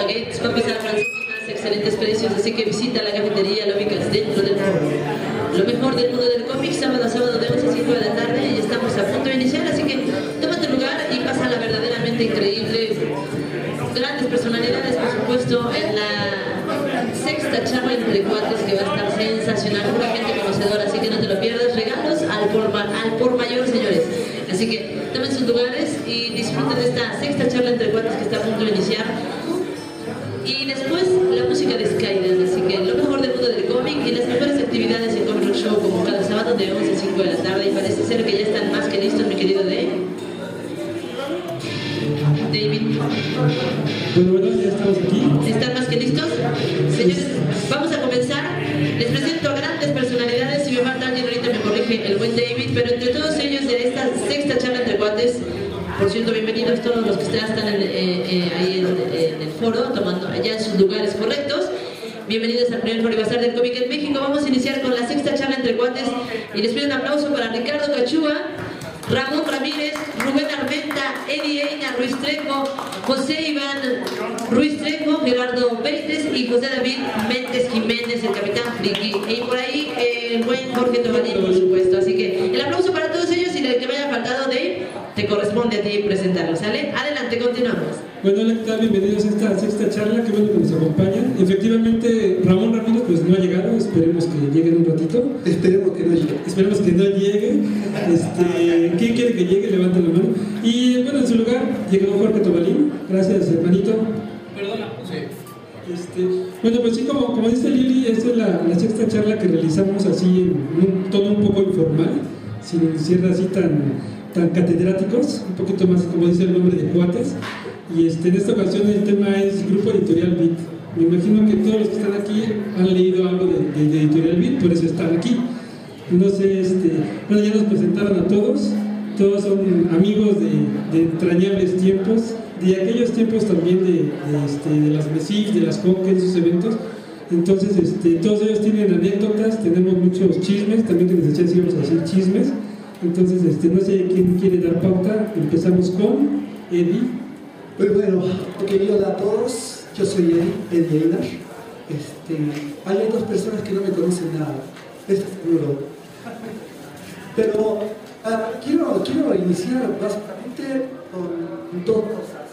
baguettes, papas a la francesas, excelentes precios, así que visita la cafetería, lo ubicas dentro del foro. Lo mejor del mundo del cómic, sábado a sábado de 11 a 5 de la tarde, y estamos a punto de iniciar, así que toma tu lugar y pásala verdaderamente increíble. Grandes personalidades, por supuesto, en la sexta charla entre cuates, que va a estar sensacional, pura gente conocedora, así que no te lo pierdas. Regalos al por mayor, señores. Así que tomen sus lugares y disfruten de esta sexta charla entre cuates que está a punto de iniciar. Y después la música de Skydance, así que lo mejor del mundo del cómic y las mejores actividades en Comic Rock Show, como cada sábado de 11 a 5 de la tarde. Y parece ser que ya están más que listos, mi querido David. Bueno, ya estamos aquí. ¿Están más que listos? Señores, vamos a comenzar. Les presento a grandes personalidades. Si me falta alguien ahorita me corrige el buen David, pero entre todos ellos de esta sexta charla entre cuates, por cierto, bienvenidos todos los que están ahí en el foro, tomando allá en sus lugares correctos. Bienvenidos al primer Foro y Bazar del Cómic en México. Vamos a iniciar con la sexta charla entre cuates y les pido un aplauso para Ricardo Cachúa, Ramón Ramírez, Rubén Armenta, Eddie Einar Ruiz Trejo, José Iván Ruiz Trejo, Gerardo Benítez y José David Méndez Jiménez, el Capitán Friki. Y por ahí el buen Jorge Tobalín, por supuesto. Así que el aplauso para todos ellos, y del que me haya faltado, Dave, te corresponde a ti presentarlo, ¿sale? Adelante, continuamos. Bueno, hola, ¿qué tal? Bienvenidos a esta sexta charla, qué bueno que nos acompañan. Efectivamente, Ramón Ramírez pues no ha llegado, esperemos que llegue en un ratito. Esperemos que no llegue. Esperemos que no llegue. ¿Quién quiere que llegue? Levanta la mano. Y bueno, en su lugar llegó Jorge Tobalín. Gracias, hermanito. Perdona, sí. Bueno, pues sí, como dice Lili, esta es la sexta charla que realizamos así en un tono un poco informal, sin cierres así tan catedráticos, un poquito más, como dice el nombre, de cuates. Y en esta ocasión el tema es Grupo Editorial Beat. Me imagino que todos los que están aquí han leído algo de Editorial Beat, por eso están aquí. No sé, bueno, ya nos presentaron a todos son amigos de entrañables tiempos, de aquellos tiempos también de las MESIF, de las CONCE, sus eventos. Entonces, todos ellos tienen anécdotas, tenemos muchos chismes, también que les decía si íbamos a decir chismes. Entonces, no sé quién quiere dar pauta. Empezamos con Eddie. Pues bueno, hola a todos, yo soy Eddie Einar. Hay dos personas que no me conocen nada, esto es duro. Pero quiero iniciar básicamente con dos cosas.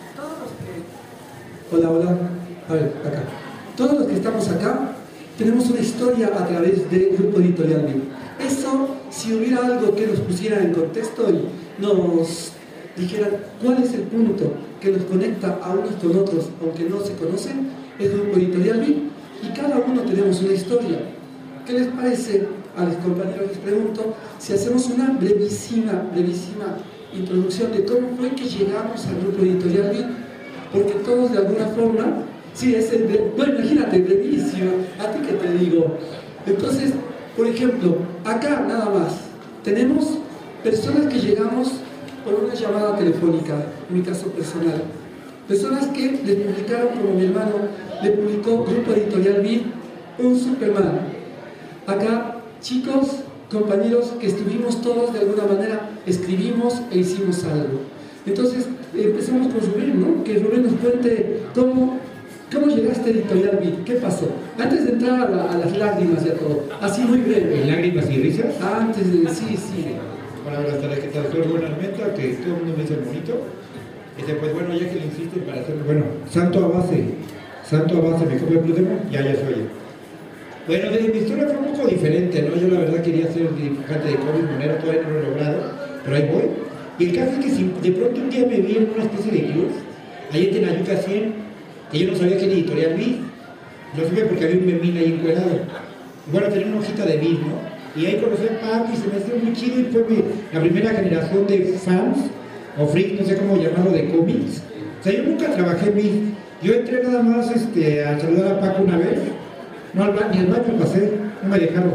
Hola, a ver, acá. Todos los que estamos acá tenemos una historia a través del Grupo Editorial Beat. Eso, si hubiera algo que nos pusiera en contexto y nos dijera cuál es el punto que nos conecta a unos con otros, aunque no se conocen, es el Grupo Editorial Beat, y cada uno tenemos una historia. ¿Qué les parece a los compañeros? Les pregunto si hacemos una brevísima introducción de cómo fue que llegamos al Grupo Editorial Beat, porque todos de alguna forma, sí, bueno, imagínate, brevísima, a ti que te digo. Entonces, por ejemplo, acá nada más, tenemos personas que llegamos por una llamada telefónica, en mi caso personal. Personas que le publicaron, como mi hermano le publicó Grupo Editorial Beat, un Superman. Acá, chicos, compañeros, que estuvimos todos de alguna manera, escribimos e hicimos algo. Entonces, empezamos con Rubén, ¿no? Que Rubén nos cuente cómo llegaste a Editorial Beat, ¿qué pasó? Antes de entrar a las lágrimas y a todo, así muy breve. ¿Lágrimas y risas? Antes de, sí. Bueno, buenas tardes, ¿qué tal? Soy Rubén Armenta, que todo el mundo me dice el bonito. Pues bueno, ya que le insisten para hacerlo, bueno, santo a base, me copia el plutemo, ya soy. Bueno, mi historia fue un poco diferente, ¿no? Yo la verdad quería ser dibujante de cómics, monero, todavía no lo he logrado, pero ahí voy. Y el caso es que si de pronto un día me vi en una especie de club, ahí en Tenayuca 100, que yo no sabía que era Editorial Beat, lo supe porque había un memín ahí encuadrado. Y bueno, tenía una hojita de Beat, ¿no? Y ahí conocí a Paco y se me hacía muy chido, y fue la primera generación de fans, o freaks, no sé cómo llamarlo, de cómics. O sea, yo nunca trabajé en Beat. Yo entré nada más a saludar a Paco una vez, ni al baño pasé, no me dejaron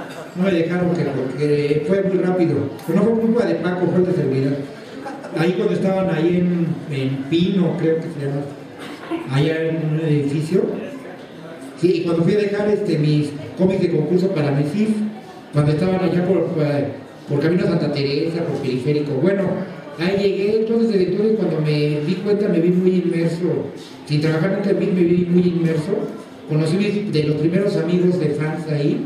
porque fue muy rápido. Pero no fue culpa de Paco, fue de seguridad. Ahí cuando estaban ahí en Pino, creo que se llama, allá en un edificio. Sí, y cuando fui a dejar mis cómics de concurso para MESIF, cuando estaban allá por Camino a Santa Teresa, por Periférico, bueno, Ahí llegué, entonces desde entonces cuando me di cuenta me vi muy inmerso, sin trabajar nunca me vi muy inmerso, conocí de los primeros amigos de fans ahí,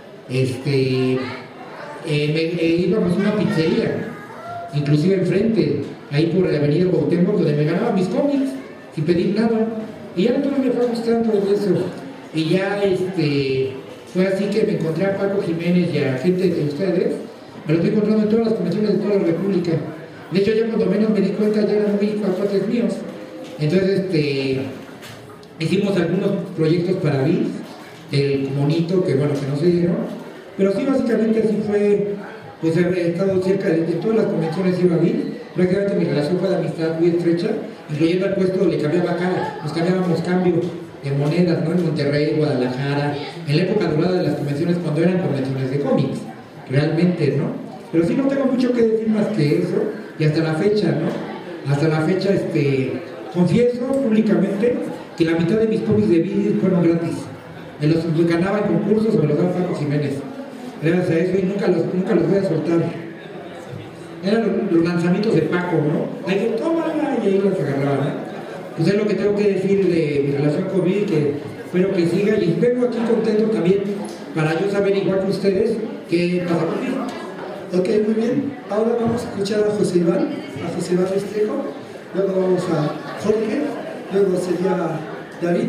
íbamos a una pizzería, inclusive enfrente, ahí por la avenida Cuauhtémoc, donde me ganaba mis cómics, sin pedir nada, y ya entonces me fue gustando eso, y ya fue así que me encontré a Paco Jiménez y a gente de ustedes, me los he encontrado en todas las convenciones de toda la República. De hecho, ya cuando menos me di cuenta, ya eran muy cuates míos. Entonces, hicimos algunos proyectos para BIS, el monito, que bueno, que no se dieron. Pero sí, básicamente así fue, pues he estado cerca de todas las convenciones iba a BIS. Prácticamente mi relación fue de amistad muy estrecha, incluyendo al puesto le cambiaba cara, nos cambiábamos cambio de monedas, ¿no? En Monterrey, Guadalajara, en la época dorada de las convenciones, cuando eran convenciones de cómics, realmente, ¿no? Pero sí no tengo mucho que decir más que eso. Y hasta la fecha, ¿no? Hasta la fecha, confieso públicamente que la mitad de mis cómics de vídeo fueron gratis. Me los ganaba en concursos o me los daba Paco Jiménez. Gracias a eso y nunca los voy a soltar. Eran los lanzamientos de Paco, ¿no? Ahí que tómala y ahí los agarraba, ¿no? Pues es lo que tengo que decir de mi relación con Bill, que espero que siga y vengo aquí contento también para yo saber igual que ustedes qué pasa con Bill. Ok, muy bien. Ahora vamos a escuchar a José Iván Restrepo, luego vamos a Jorge, luego sería David,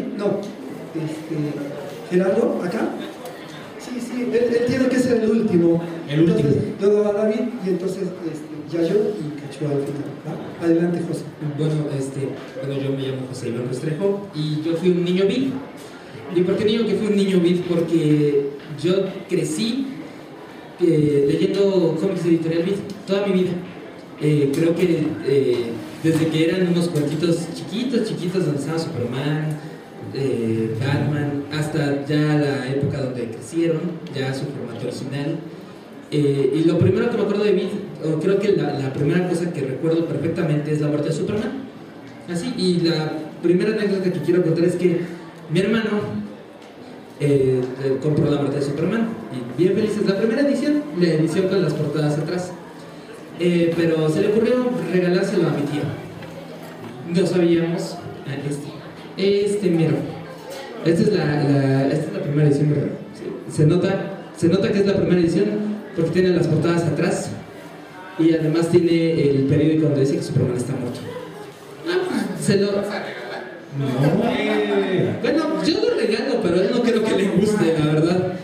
Gerardo, acá. Sí, él tiene que ser el último. Entonces, luego va David y entonces Yayo y Cachua al final. ¿Va? Adelante, José. Bueno, yo me llamo José Iván Restrepo y yo fui un niño beat. ¿Y por qué digo que fui un niño beat? Porque yo crecí leyendo cómics de Editorial Beat toda mi vida. Creo que desde que eran unos cuentitos chiquitos donde estaba Superman, Batman, hasta ya la época donde crecieron, ya su formato original. Y lo primero que me acuerdo de Beat, o creo que la primera cosa que recuerdo perfectamente es la muerte de Superman. Así, y la primera anécdota que quiero contar es que mi hermano compró la muerte de Superman y bien felices, la primera edición, la edición con las portadas atrás, pero se le ocurrió regalárselo a mi tía. No sabíamos mira, esta es la primera edición, ¿verdad? Sí. Se nota que es la primera edición porque tiene las portadas atrás y además tiene el periódico donde dice que Superman está muerto. Se lo... No. Bueno, yo lo regalo, pero él no creo que le guste, la verdad.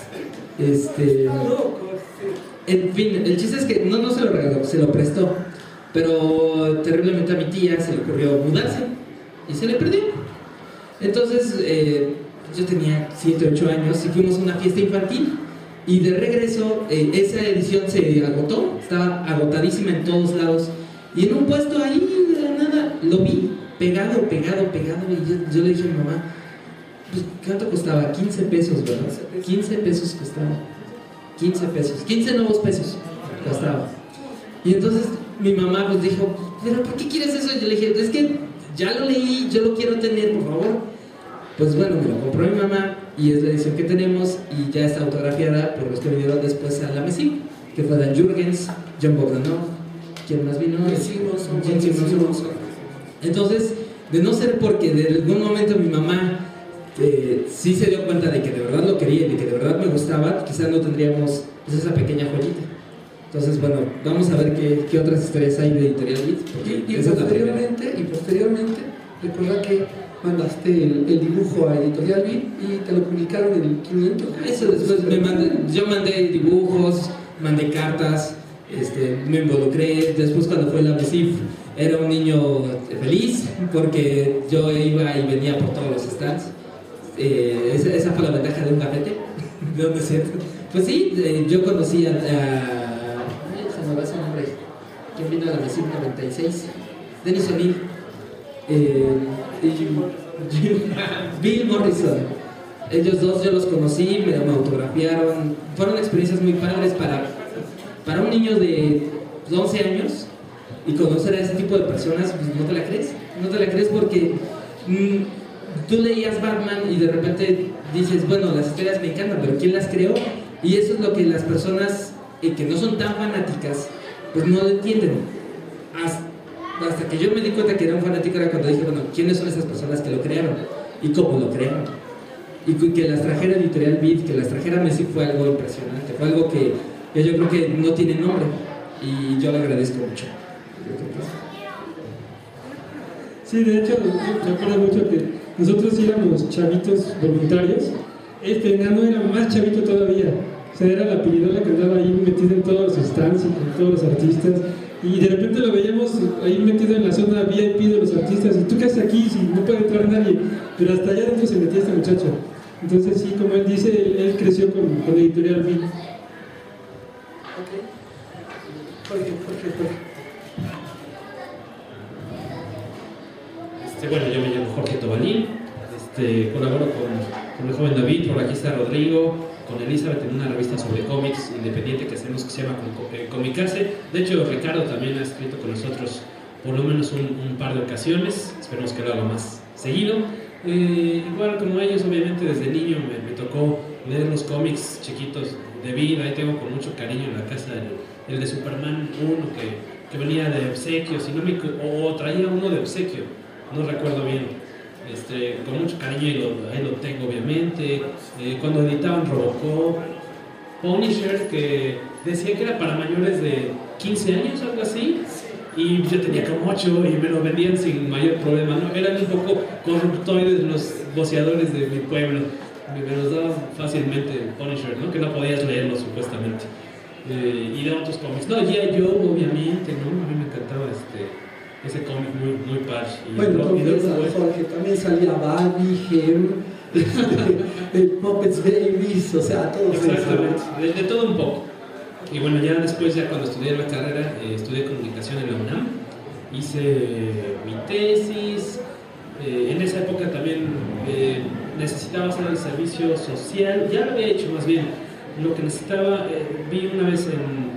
En fin, el chiste es que no se lo regaló, se lo prestó. Pero terriblemente a mi tía se le ocurrió mudarse y se le perdió. Entonces, yo tenía 7, 8 años y fuimos a una fiesta infantil. Y de regreso, esa edición se agotó, estaba agotadísima en todos lados. Y en un puesto ahí, de la nada, lo vi. Pegado, y yo le dije a mi mamá, pues, ¿cuánto costaba? 15 pesos, ¿verdad? 15 pesos costaba. 15 nuevos pesos costaba. Y entonces mi mamá pues dijo, ¿pero por qué quieres eso? Y yo le dije, es que ya lo leí, yo lo quiero tener, por favor. Pues bueno, me lo compró mi mamá y es la edición que tenemos y ya está autografiada por los que vinieron después a la MESI, que fue Dan Jurgens, John Bogdanov, ¿quién más vino? Jim Simonson. Entonces, de no ser porque de algún momento mi mamá sí se dio cuenta de que de verdad lo quería y de que de verdad me gustaba, quizás no tendríamos pues, esa pequeña joyita. Entonces, bueno, vamos a ver qué otras historias hay de Editorial Beat. Y posteriormente, recuerda que mandaste el dibujo a Editorial Beat y te lo publicaron en el 500. Eso después yo mandé dibujos, mandé cartas, me involucré. Después cuando fue la MESIF era un niño feliz porque yo iba y venía por todos los stands. Esa fue la ventaja de un gafete. ¿De dónde es cierto? Pues sí, yo conocí se me va ese nombre. ¿Quién vino a la MESIF 96? Dennis O'Neill. Bill Morrison. Ellos dos yo los conocí, me autografiaron. Fueron experiencias muy padres para un niño de 11 años. Y conocer a ese tipo de personas, pues no te la crees porque tú leías Batman y de repente dices, bueno, las historias me encantan, pero ¿quién las creó? Y eso es lo que las personas que no son tan fanáticas, pues no entienden. hasta que yo me di cuenta que era un fanático era cuando dije, bueno, ¿quiénes son esas personas que lo crearon? ¿Y cómo lo crearon? Y que las trajera Editorial Beat, que las trajera Messi fue algo impresionante, fue algo que yo creo que no tiene nombre y yo le agradezco mucho. Sí, de hecho, me acuerdo mucho que nosotros éramos chavitos voluntarios. Este enano era más chavito todavía. O sea, era la pirinola que andaba ahí metida en todos los stands y con todos los artistas. Y de repente lo veíamos ahí metido en la zona VIP de los artistas. ¿Y tú qué haces aquí si no puede entrar nadie? Pero hasta allá adentro se metía este muchacho. Entonces, sí, como él dice, él creció con Editorial Beat. Jorge. Bueno, yo me llamo Jorge Tobalín, colaboro con el joven David, por aquí está Rodrigo, con Elizabeth en una revista sobre cómics independiente que hacemos que se llama Comicase. De hecho, Ricardo también ha escrito con nosotros por lo menos un par de ocasiones, esperemos que lo haga más seguido. Igual como ellos, obviamente desde niño me tocó leer los cómics chiquitos de vida, ahí tengo con mucho cariño en la casa el de Superman 1 que venía de obsequio, o traía uno de obsequio, no recuerdo bien, con mucho cariño ahí lo tengo obviamente. Cuando editaban Robocop, Punisher, que decía que era para mayores de 15 años, algo así, y yo tenía como 8 y me lo vendían sin mayor problema, ¿no? Eran un poco corruptoides los voceadores de mi pueblo, me los daban fácilmente Punisher, ¿no? Que no podías leerlo supuestamente. Y de otros cómics, no, G.I. Joe obviamente, ¿no? A mí me encantaba ese cómic muy padre. Bueno, Jorge, también salía Barbie, Hem, Puppets Babies, o sea, todo eso. Exactamente, de todo un poco. Y bueno, ya después, cuando estudié la carrera, estudié comunicación en la UNAM, hice mi tesis. En esa época también necesitaba hacer el servicio social, ya lo había hecho más bien. Lo que necesitaba, vi una vez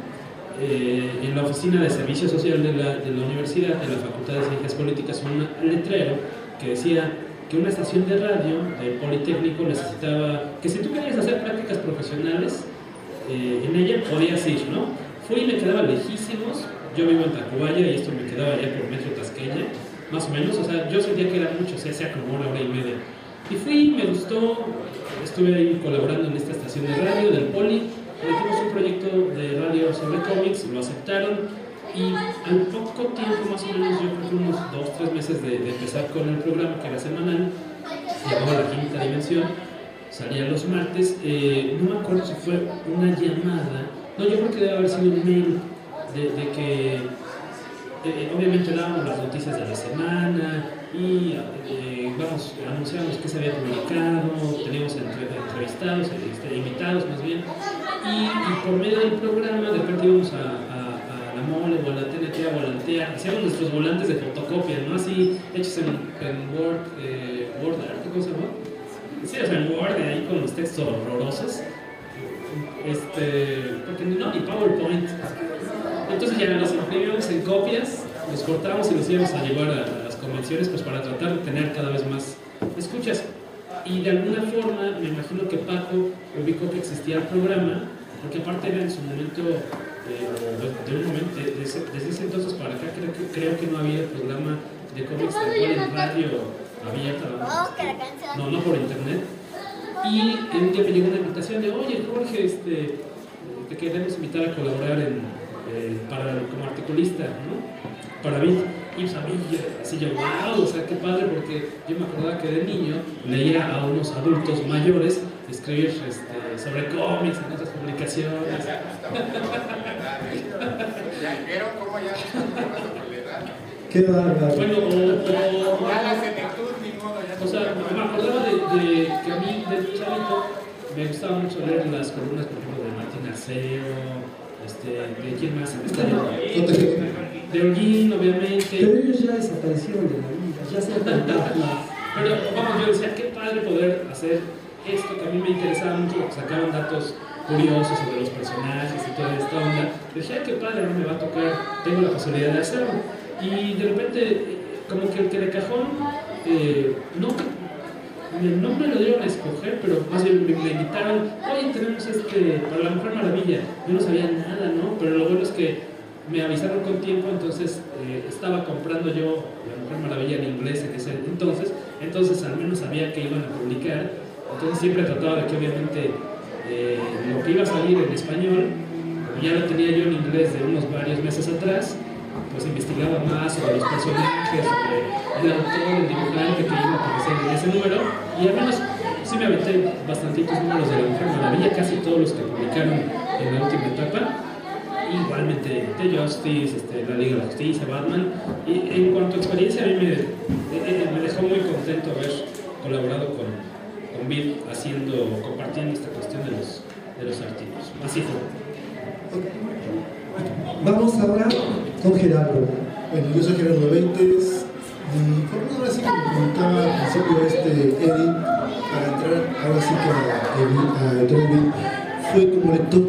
en la oficina de servicio social de la universidad, de la Facultad de Ciencias Políticas, un letrero que decía que una estación de radio del Politécnico necesitaba, que si tú querías hacer prácticas profesionales en ella podías ir, ¿no? Fui y me quedaba lejísimos, yo vivo en Tacubaya y esto me quedaba ya por Metro Tasqueña, más o menos, o sea, yo sentía que era mucho, o sea, hacía como una hora y media. Y fui, me gustó, estuve ahí colaborando en esta estación de radio del Poli, hicimos un proyecto de radio sobre cómics, lo aceptaron y al poco tiempo, más o menos, yo creo que unos 2-3 meses de empezar con el programa que era semanal, se llamaba La Quinta Dimensión, salía los martes, no me acuerdo si fue una llamada, no, yo creo que debe haber sido un mail de que obviamente dábamos las noticias de la semana y anunciamos que se había publicado, teníamos entrevistados, invitados más bien, y por medio del programa de repente íbamos a la Mole o a la TNT a volantear, hacíamos nuestros volantes de fotocopia, ¿no? Así hechos en Word, ¿cómo se llama? Sí, o sea, en Word, ahí con los textos horrorosos, porque no, ni PowerPoint. Entonces ya los imprimíamos en copias, los cortábamos y los íbamos a llevar a las convenciones pues para tratar de tener cada vez más escuchas. Y de alguna forma, me imagino que Paco ubicó que existía el programa, porque aparte era en su momento, desde ese entonces para acá, creo que no había programa de cómics tal cual en radio abierta, no por internet. Y un día me llegó una invitación de, oye Jorge, te queremos invitar a colaborar como articulista, ¿no? Para Beat. Y pues a mí, así yo, wow, o sea, qué padre, porque yo me acordaba que de niño leía a unos adultos mayores escribir sobre cómics en otras publicaciones. ¿Ya vieron cómo ya Qué bárbaro. Bueno, ya la senectud, ni modo, ya. O sea, me acordaba de que a mí, de chavito, me gustaba mucho leer las columnas, por ejemplo, de Martín Arceo, ¿de quién más? De Holguín, obviamente. Pero ellos ya desaparecieron de la vida, ya se han Pero vamos, yo decía, qué padre poder hacer esto que a mí me interesaba mucho, porque sacaban datos curiosos sobre los personajes y toda esta onda. Decía, qué padre, a mí me va a tocar, tengo la posibilidad de hacerlo. Y de repente, como que de cajón, no me lo dieron a escoger, pero más bien me invitaron, oye, tenemos para la Mujer Maravilla. Yo no sabía nada, ¿no? Pero lo bueno es que me avisaron con tiempo, entonces estaba comprando yo La Mujer Maravilla en inglés en ese entonces al menos sabía que iban a publicar, entonces siempre trataba de que obviamente lo que iba a salir en español, como ya lo tenía yo en inglés de unos varios meses atrás, pues investigaba más sobre los personajes, sobre el autor, el dibujante que iba a aparecer en ese número, y al menos sí me aventé bastantitos números de La Mujer Maravilla, casi todos los que publicaron en la última etapa. Igualmente The Justice, la Liga de la Justicia, Batman. Y en cuanto a experiencia, a mí me dejó muy contento haber colaborado con Vid compartiendo esta cuestión de los artículos. Así fue. Vamos ahora con Gerardo. Bueno, yo soy Gerardo Veintes y por ahora sí que me comentaba al principio Eddie, para entrar ahora sí que a Editorial Vid fue como lector.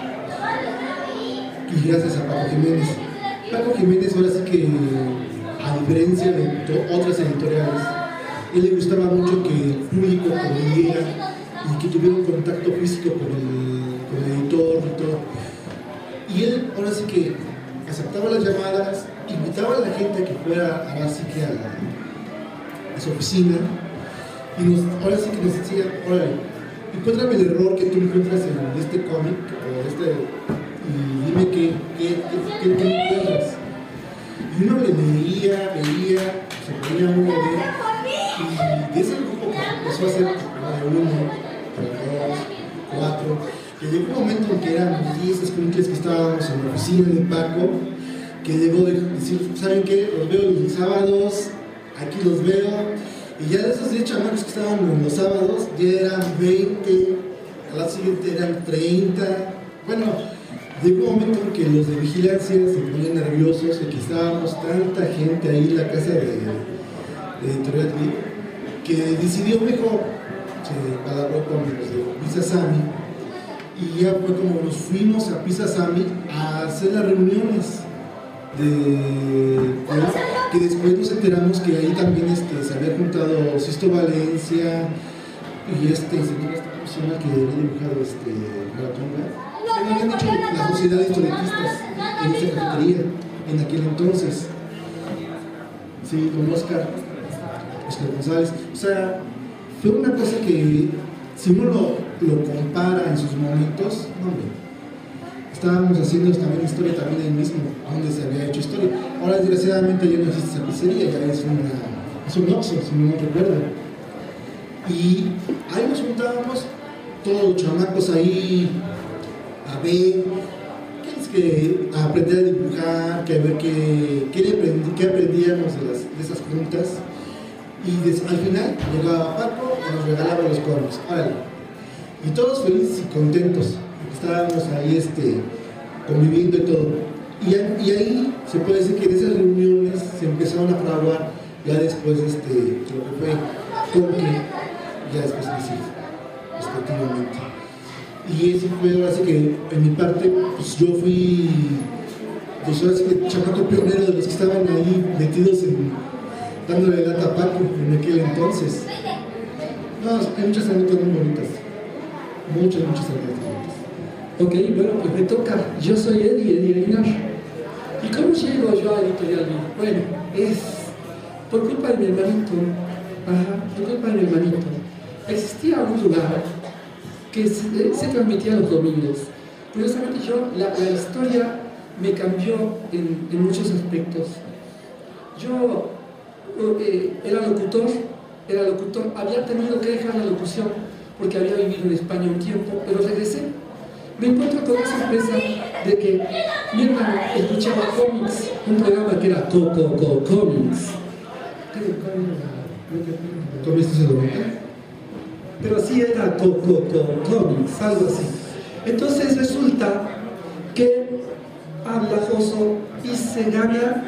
Y gracias a Paco Jiménez. Paco Jiménez ahora sí que, a diferencia de otras editoriales, él le gustaba mucho que el público conviviera y que tuviera un contacto físico con el editor y todo. Y él ahora sí que aceptaba las llamadas, invitaba a la gente a que fuera ahora sí que a su oficina y ahora sí que nos decía, órale, encuéntrame el error que tú encuentras en este cómic o y dime qué encuentras. Y uno le leía, veía, se ponía uno a ver, y de ese grupo que empezó a hacer de 1, 2, 4, que llegó un momento en que eran 10 escuincles que estábamos en la oficina de Paco, que llegó de decir, ¿saben qué? Los veo los sábados, aquí los veo, y ya de esos 10 chamacos que estaban en los sábados, ya eran 20, a la siguiente eran 30, bueno. Llegó un momento en que los de vigilancia se ponían nerviosos de que estábamos tanta gente ahí en la casa de Editorial Vid, que decidió mejor, se palabró con los de Pizza Sammy, y ya fue como nos fuimos a Pizza Sammy a hacer las reuniones que después nos enteramos que ahí también se había juntado Sisto Valencia y ¿cómo se llama? Que había dibujado Maratonga. Me habían dicho la Sociedad de Historietistas en esa cafetería en aquel entonces. Sí, con Oscar González. O sea, fue una cosa que si uno lo compara en sus momentos, hombre, estábamos haciendo también historia también ahí mismo, donde se había hecho historia. Ahora desgraciadamente ya no existe esa pizzería, ya es un Oxxo, si no recuerdo. Y ahí nos juntábamos todos los chamacos ahí a ver, a aprender a dibujar, a ver qué aprendíamos de esas juntas. Y al final llegaba Paco y nos regalaba los cómics. Y todos felices y contentos. Estábamos ahí conviviendo y todo. Y ahí se puede decir que en esas reuniones se empezaron a fraguar ya después lo que fue Conque, ya después de respectivamente. Y eso fue ahora sí que en mi parte, pues yo fui ahora sí que chamaco pionero de los que estaban ahí metidos dándole lata a Paco en aquel entonces. No, hay muchas anécdotas muy bonitas. Muchas anécdotas bonitas. Ok, bueno, pues me toca. Yo soy Eddie Aguilar. ¿Y cómo llego yo a Editorial Vid? Bueno, es por culpa de mi hermanito. Por culpa de mi hermanito. Existía un lugar que se transmitía los domingos. Curiosamente la historia me cambió en muchos aspectos. Yo era locutor, había tenido que dejar la locución porque había vivido en España un tiempo, pero regresé. Me encuentro con la sorpresa de que mi hermano escuchaba cómics, un programa que era Comics. ¿Cómics se lo ven? Pero sí era Comics, algo así. Entonces resulta que habla Joso y se gana.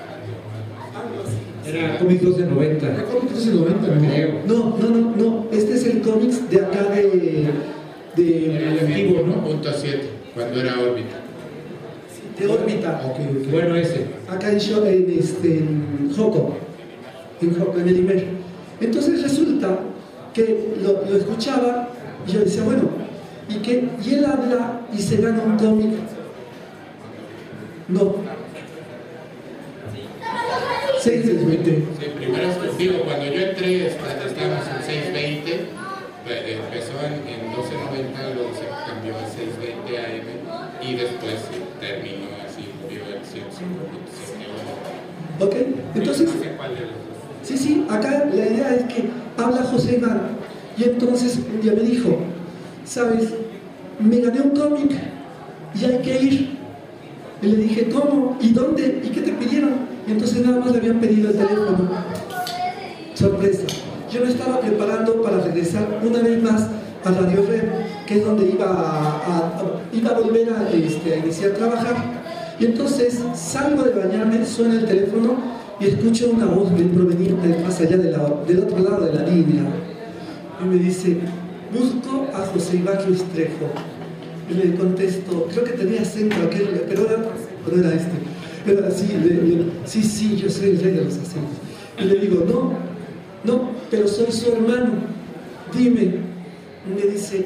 Era cómics 1290. Era cómics 1290, creo. No. Este es el cómics de acá Era el antiguo, ¿no? Punto 7, cuando era órbita. de órbita. Okay. Bueno, ese. Acá en Joco, en el Imer. Entonces resulta que lo escuchaba y yo decía, bueno, y él habla y se gana un cómic No. 620. Sí, primero digo, cuando yo entré estábamos en 620, empezó en 1290, luego se cambió a 620 AM y después terminó así, vio el 105.7. Ok, entonces, No sé cuál de los dos. sí, acá la idea es que habla José Iván y entonces un día me dijo, ¿sabes? Me gané un cómic y hay que ir. Y le dije, ¿cómo? ¿Y dónde? ¿Y qué te pidieron? Y entonces nada más le habían pedido el teléfono. Sorpresa. Yo me estaba preparando para regresar una vez más a Radio Red, que es donde iba a volver a iniciar a trabajar. Y entonces salgo de bañarme, suena el teléfono y escucho una voz bien proveniente más allá del otro lado de la línea. Y me dice, busco a José Iván Ruiz Trejo. Y le contesto, creo que tenía acento aquel, pero era este. Pero así, sí, yo soy el rey de los acentos. Y le digo, no, pero soy su hermano. Dime. Y me dice,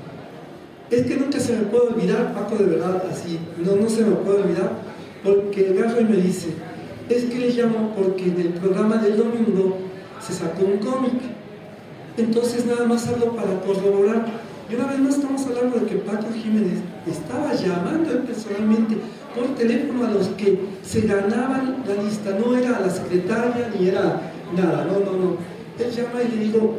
es que nunca se me puede olvidar, Paco, de verdad, así, no se me puede olvidar, porque agarra y me dice, es que le llamo porque en el programa del domingo se sacó un cómic. Entonces nada más hablo para corroborar. Y una vez más estamos hablando de que Paco Jiménez estaba llamando personalmente por teléfono a los que se ganaban la lista. No era la secretaria ni era nada, no. Él llama y le digo,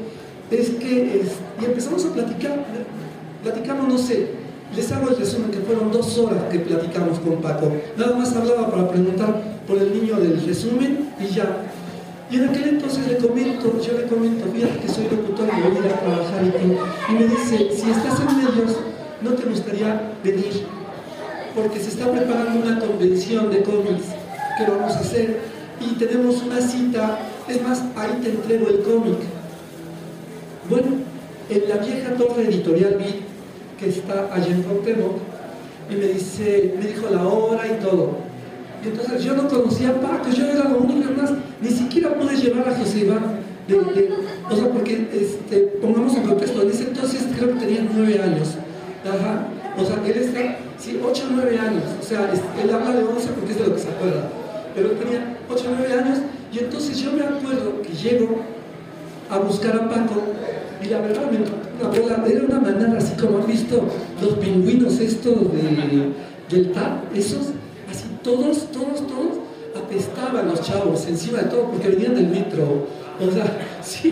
y empezamos a platicar. Platicamos, no sé, les hago el resumen que fueron 2 horas que platicamos con Paco. Nada más hablaba para preguntar por el niño del resumen y ya. Y en aquel entonces yo le comento, fíjate que soy locutor y voy a ir a trabajar y todo. Y me dice, si estás en medios, ¿no te gustaría venir? Porque se está preparando una convención de cómics que vamos a hacer y tenemos una cita, es más, ahí te entrego el cómic. Bueno, en la vieja torre editorial Vid, que está allá en Cuauhtémoc, y me dijo la hora y todo. Y entonces yo no conocía a Paco, yo era lo único más, ni siquiera pude llevar a José Iván, o sea, porque, pongamos en contexto, en ese entonces creo que tenía 9 años, ajá, o sea, él está, sí, 8 o 9 años, o sea, él habla de 11 porque es de lo que se acuerda, pero él tenía 8 o 9 años, y entonces yo me acuerdo que llego a buscar a Paco, y la verdad me encantó, era una manada así como han visto los pingüinos estos del TAP, esos, así todos apestaban los chavos encima de todo porque venían del metro, o sea, sí,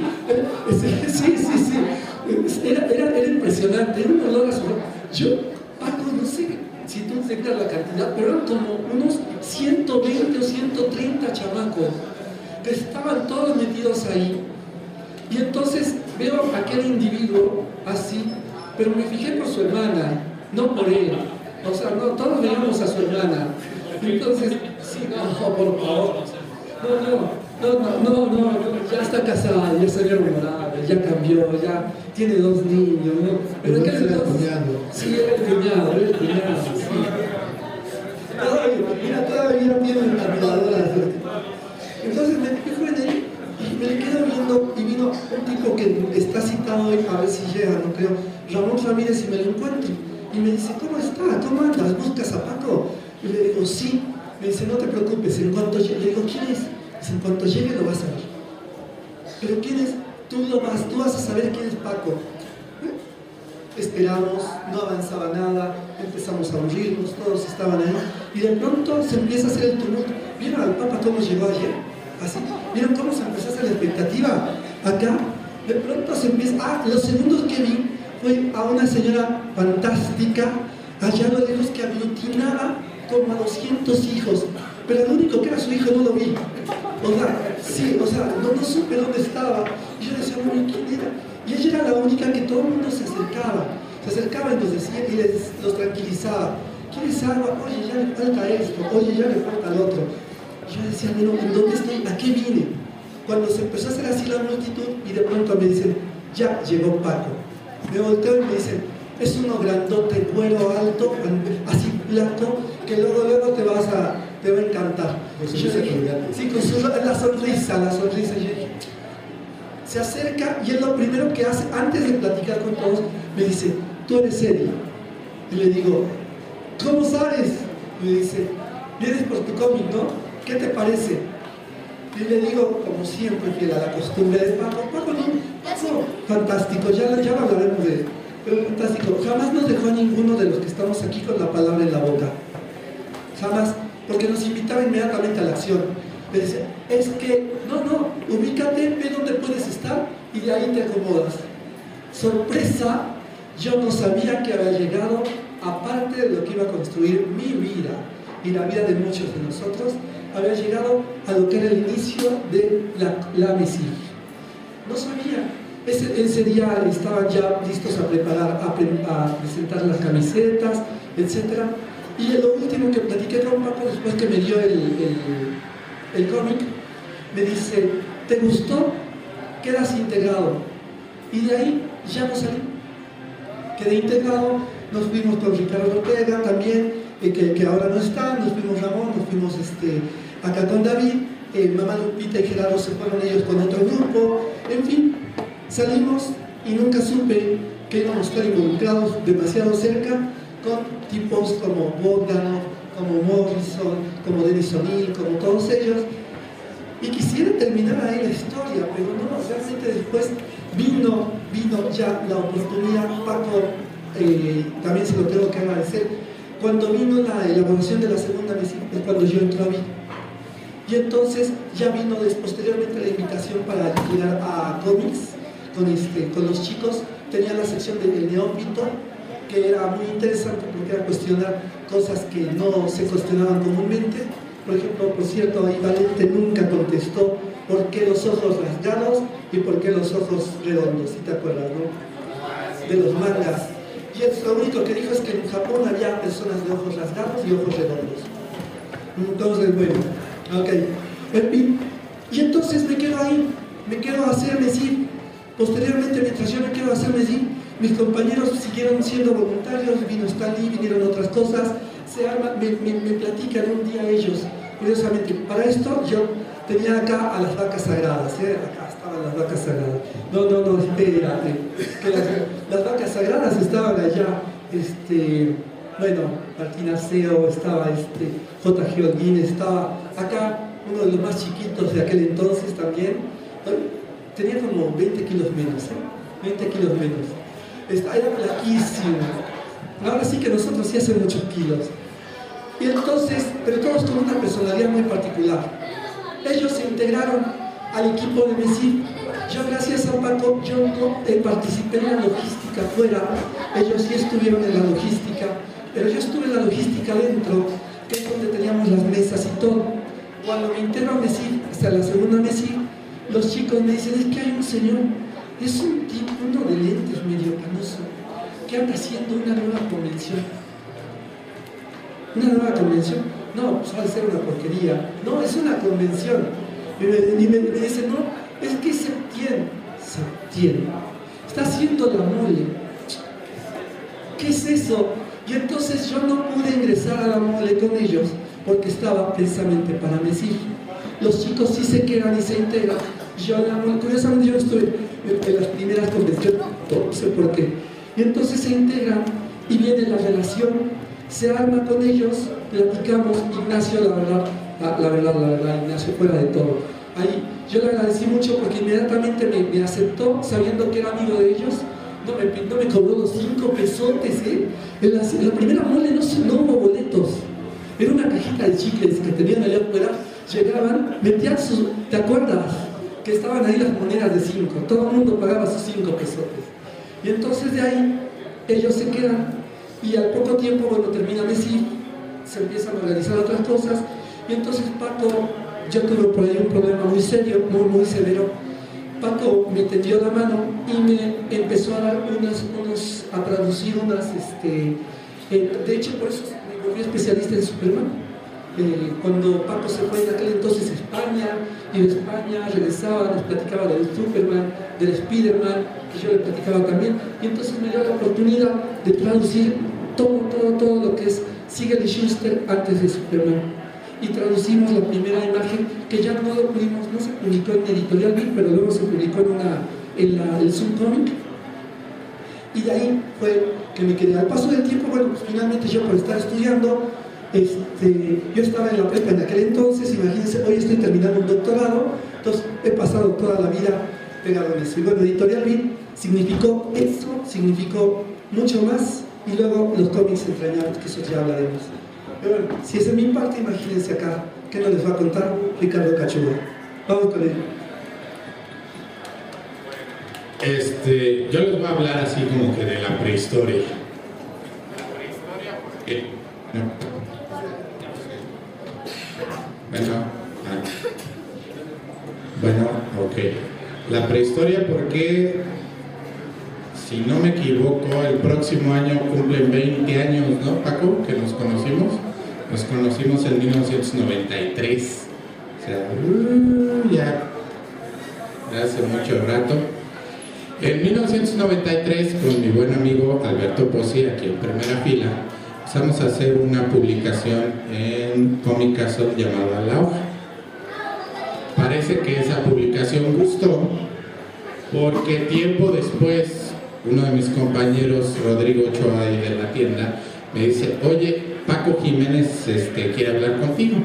era impresionante, era un olor a su... Yo, Paco, no sé si tú te creas la cantidad, pero eran como unos 120 o 130 chamacos que estaban todos metidos ahí. Y entonces veo a aquel individuo así, pero me fijé por su hermana, no por él. O sea, no, todos veíamos a su hermana. Entonces, sí, no, por favor. No, ya está casada, ya salió enamorada, ya cambió, ya tiene 2 niños, ¿no? Pero aquel entonces, sí, era el cuñado, sí. Todavía tiene una caminadora. Entonces me fijo en él y me quedo viendo, y vino un tipo que está citado hoy, a ver si llega, no creo, Ramón Ramírez, y me lo encuentro. Y me dice, ¿cómo está? ¿Cómo andas? ¿Buscas a Paco? Y le digo, sí. Me dice, no te preocupes, en cuanto llegue. Le digo, ¿quién es? Dice, en cuanto llegue lo vas a ver. ¿Pero quién es? Tú vas a saber quién es Paco. Esperamos, no avanzaba nada, empezamos a aburrirnos, todos estaban ahí. Y de pronto se empieza a hacer el tumulto. ¿Vieron al Papa cómo llegó ayer? Así. ¿Vieron cómo se empezó a hacer la expectativa? Acá, de pronto se empieza... los segundos que vi fue a una señora fantástica, allá a lo lejos, que aglutinaba como a 200 hijos, pero el único que era su hijo no lo vi. No supe dónde estaba. Y yo decía, bueno, ¿quién era? Y ella era la única que todo el mundo se acercaba y nos decía, y los tranquilizaba. ¿Quieres agua? Oye, ya le falta esto, oye, ya le falta lo otro. Y yo decía, bueno, ¿en dónde estoy? ¿A qué vine? Cuando se empezó a hacer así la multitud, y de pronto me dicen, ya llegó Paco. Me volteo y me dicen, es uno grandote, vuelo alto, así blanco, que luego te va a encantar. Sí, con la sonrisa. Y yo dije, se acerca y él lo primero que hace, antes de platicar con todos, me dice, tú eres Eddie. Y le digo, ¿cómo sabes? Y me dice, vienes por tu cómic, ¿no? ¿Qué te parece? Y le digo, como siempre, fiel a la costumbre de Paco, Paco, fantástico, ya lo hablaremos de él, pero fantástico, jamás nos dejó a ninguno de los que estamos aquí con la palabra en la boca, jamás, porque nos invitaba inmediatamente a la acción. Le decía, es que, no, ubícate, ve dónde puedes estar y de ahí te acomodas. Sorpresa, yo no sabía que había llegado, aparte de lo que iba a construir mi vida y la vida de muchos de nosotros, había llegado a lo que era el inicio de la Mesía. No sabía. Ese día estaban ya listos a preparar, a presentar las camisetas, etc. Y lo último que platiqué con Paco, después que me dio el cómic, me dice, ¿te gustó? Quedas integrado. Y de ahí ya no salí. Quedé integrado, nos fuimos con Ricardo Ortega también, que ahora no está, nos fuimos Ramón, nos fuimos acá con David, Mamá Lupita y Gerardo se fueron ellos con otro grupo, en fin, salimos y nunca supe que íbamos a estar involucrados demasiado cerca con tipos como Bogdanov, como Morrison, como Dennis O'Neill, como todos ellos, y quisiera terminar ahí la historia, pero no, realmente después vino ya la oportunidad. Paco, también se lo tengo que agradecer, cuando vino la elaboración de la segunda mesa, es cuando yo entré a mí. Y entonces ya vino posteriormente la invitación para llegar a cómics con los chicos. Tenía la sección del neófito, que era muy interesante porque era cuestionar cosas que no se cuestionaban comúnmente. Por ejemplo, por cierto, ahí Valente nunca contestó por qué los ojos rasgados y por qué los ojos redondos, si te acuerdas, ¿no? De los mangas. Y lo único que dijo es que en Japón había personas de ojos rasgados y ojos redondos. Entonces, bueno, ok. En fin, y entonces me quedo ahí, me quedo a hacer Messi. Posteriormente, mientras yo me quedo a hacer Messi, mis compañeros siguieron siendo voluntarios, vino Stanley, vinieron otras cosas, me platican un día ellos, curiosamente, para esto yo tenía acá a las vacas sagradas, acá estaban las vacas sagradas, no, espérate, que las vacas sagradas estaban allá, bueno, Martín Arceo, estaba J.G. Holguín, estaba acá uno de los más chiquitos de aquel entonces también, tenía como 20 kilos menos, 20 kilos menos. Era flaquísimo. Ahora sí que nosotros sí hacemos muchos kilos. Y entonces, pero todos con una personalidad muy particular. Ellos se integraron al equipo de Messi. Yo, gracias a Paco, yo no participé en la logística afuera. Ellos sí estuvieron en la logística, pero yo estuve en la logística dentro, que es donde teníamos las mesas y todo. Cuando me integro a Messi, hasta la segunda Messi, los chicos me dicen, es que hay un señor, es un tipo, uno de lentes medio canoso, que anda haciendo una nueva convención. ¿Una nueva convención? No, pues va a ser una porquería. No, es una convención. Y me dicen, no, es que Septién está haciendo la mole. ¿Qué es eso? Y entonces yo no pude ingresar a la mole con ellos porque estaba precisamente para Messi. Los chicos sí se quedan y se integran. Curiosamente yo estuve en las primeras convenciones, no sé por qué. Y entonces se integran y viene la relación, se arma con ellos, platicamos. Ignacio, la verdad, Ignacio, fuera de todo. Ahí yo le agradecí mucho porque inmediatamente me aceptó, sabiendo que era amigo de ellos. No me cobró los 5 pesotes, En la primera mole no hubo boletos. Era una cajita de chicles que tenían allá afuera. Llegaban, metían sus... ¿Te acuerdas? Que estaban ahí las monedas de 5. Todo el mundo pagaba sus 5 pesotes. Y entonces de ahí, ellos se quedan. Y al poco tiempo, bueno, termina Messi, se empiezan a organizar otras cosas. Y entonces Paco, yo tuve por ahí un problema muy serio, muy severo. Paco me tendió la mano y me empezó a dar a traducir unas, de hecho por eso me volví especialista en Superman. Cuando Paco se fue en aquel entonces a España, y de España regresaba, nos platicaba del Superman, del Spiderman, que yo le platicaba también, y entonces me dio la oportunidad de traducir todo lo que es Siegel y Schuster antes de Superman. Y traducimos la primera imagen, que ya no se publicó en Editorial Big, pero luego se publicó en el Zoom Comic. Y de ahí fue que me quedé. Al paso del tiempo, bueno, pues finalmente yo por estar estudiando, Yo estaba en la prepa en aquel entonces, imagínense, hoy estoy terminando un doctorado, entonces he pasado toda la vida pegado en eso. Y bueno, Editorial Beat significó eso, significó mucho más, y luego los cómics entrañables, que eso ya hablaremos. Pero bueno, si esa es mi parte, imagínense acá, ¿qué nos les va a contar Ricardo Cachuga? Vamos con él. Yo les voy a hablar así como que de la prehistoria. No. Bueno, ok. La prehistoria, porque si no me equivoco, el próximo año cumplen 20 años, ¿no, Paco? Que nos conocimos. Nos conocimos en 1993. O sea, ya hace mucho rato. En 1993, con mi buen amigo Alberto Pozzi, aquí en primera fila, empezamos a hacer una publicación en Comic Castle llamada La Hoja. Parece que esa publicación gustó, porque tiempo después, uno de mis compañeros, Rodrigo Ochoa, de la tienda, me dice: oye, Paco Jiménez quiere hablar contigo.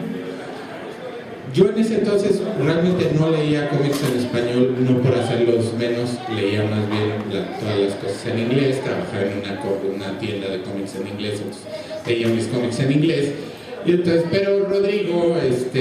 Yo en ese entonces realmente no leía cómics en español, no por hacerlos menos, leía más bien todas las cosas en inglés, trabajaba en una tienda de cómics en inglés, entonces leía mis cómics en inglés. Y entonces, pero Rodrigo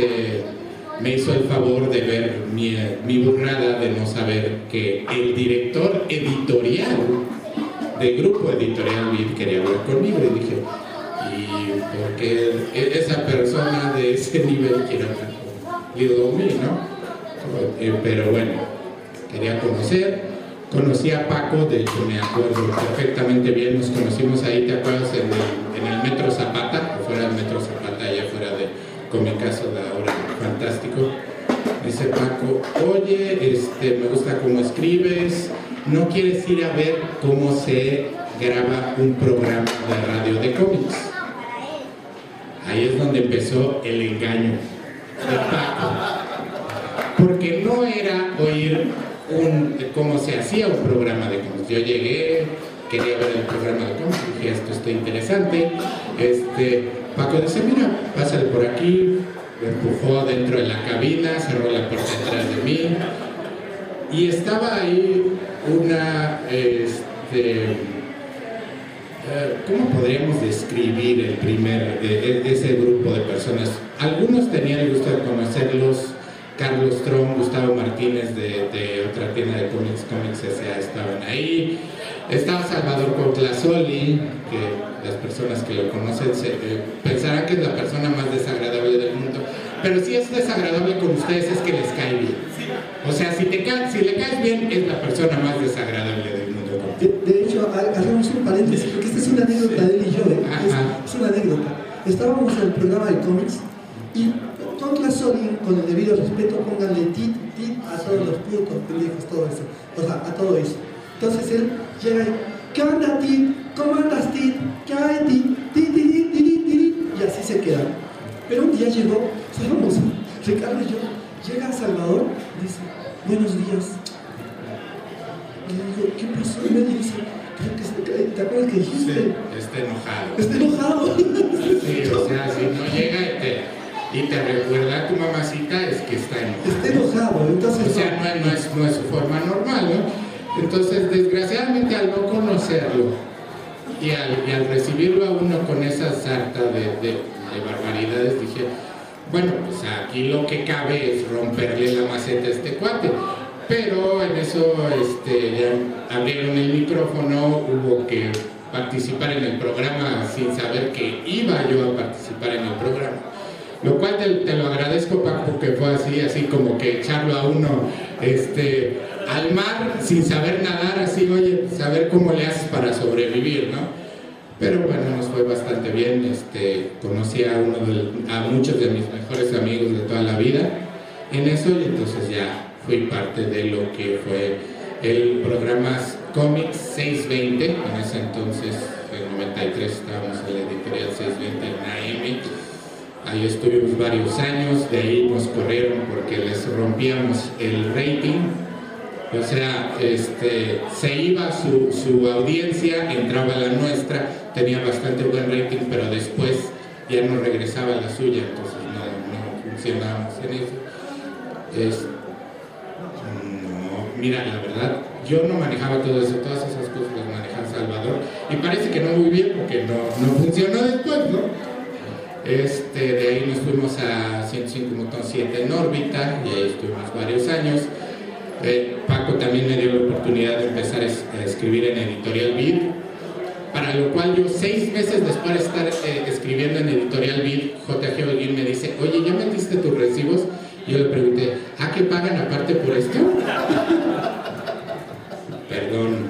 me hizo el favor de ver mi burrada de no saber que el director editorial del grupo Editorial Beat quería hablar conmigo, y dije: ¿y por qué esa persona de ese nivel quiere hablar conmigo? Little Me, ¿no? Pero bueno, quería conocí a Paco, de hecho me acuerdo perfectamente bien, nos conocimos ahí, ¿te acuerdas? En el Metro Zapata, afuera del Metro Zapata, allá afuera de Comic Castle, ahora fantástico. Dice Paco: oye, me gusta cómo escribes, ¿no quieres ir a ver cómo se graba un programa de radio de cómics? Ahí es donde empezó el engaño de Paco, porque no era oír cómo se hacía un programa de cómics. Yo llegué, quería ver el programa de cómics, dije: esto está interesante. Paco dice: mira, pásale por aquí. Me empujó dentro de la cabina, cerró la puerta detrás de mí, y estaba ahí ¿cómo podríamos describir ese grupo de personas? Algunos tenían el gusto de conocerlos: Carlos Tron, Gustavo Martínez de otra tienda de cómics, Comics S.A. estaban ahí. Estaba Salvador Cuauhtlazoli, que las personas que lo conocen pensarán que es la persona más desagradable del mundo, pero si es desagradable con ustedes es que les cae bien. O sea, si le caes bien, es la persona más desagradable del mundo. De hecho, hagamos un paréntesis, porque esta es una anécdota de él y yo, es una anécdota. Estábamos en el programa de cómics y Cuauhtlazoli, con el debido respeto, pónganle tit a todos los putos pendejos, todo eso. O sea, a todo eso. Entonces él llega y: ¿qué onda, Tit? ¿Cómo andas, Tit? ¿Qué hay, Tit? Y así se queda. Pero un día llegó, estábamos, Ricardo y yo, llega Salvador, dice: buenos días. Y le digo: ¿qué pasó? Y me dice: creo que ¿te acuerdas que dijiste? Sí, está enojado. Está enojado. Sí, o sea, si no llega y te recuerda a tu mamacita, es que está enojado. Está enojado, entonces. O sea, no es su forma normal, ¿no? Entonces, desgraciadamente, al no conocerlo y al recibirlo a uno con esa sarta de barbaridades, dije: bueno, pues aquí lo que cabe es romperle la maceta a este cuate. Pero en eso ya abrieron el micrófono, hubo que participar en el programa sin saber que iba yo a participar en el programa. Lo cual te lo agradezco, Paco, porque fue así como que echarlo a uno al mar sin saber nadar, así, oye, saber cómo le haces para sobrevivir, ¿no? Pero bueno, nos fue bastante bien. Conocí a muchos de mis mejores amigos de toda la vida en eso, y entonces ya fui parte de lo que fue el programa Comics 620. En ese entonces, en 93, estábamos en la editorial 620 en AM. Ahí estuvimos varios años, de ahí nos corrieron porque les rompíamos el rating. O sea, se iba su audiencia, entraba la nuestra, tenía bastante buen rating, pero después ya no regresaba a la suya, entonces no funcionábamos en eso. No, mira, la verdad, yo no manejaba todo eso, todas esas cosas las manejaba Salvador, y parece que no muy bien porque no funcionó después, ¿no? De ahí nos fuimos a 105.7 en órbita, y ahí estuvimos varios años. Paco también me dio la oportunidad de empezar a escribir en Editorial Vid, para lo cual yo 6 meses después de estar escribiendo en Editorial Vid, J.G. Holguín me dice, oye, ¿ya metiste tus recibos? Y yo le pregunté, ¿a qué pagan aparte por esto? Perdón,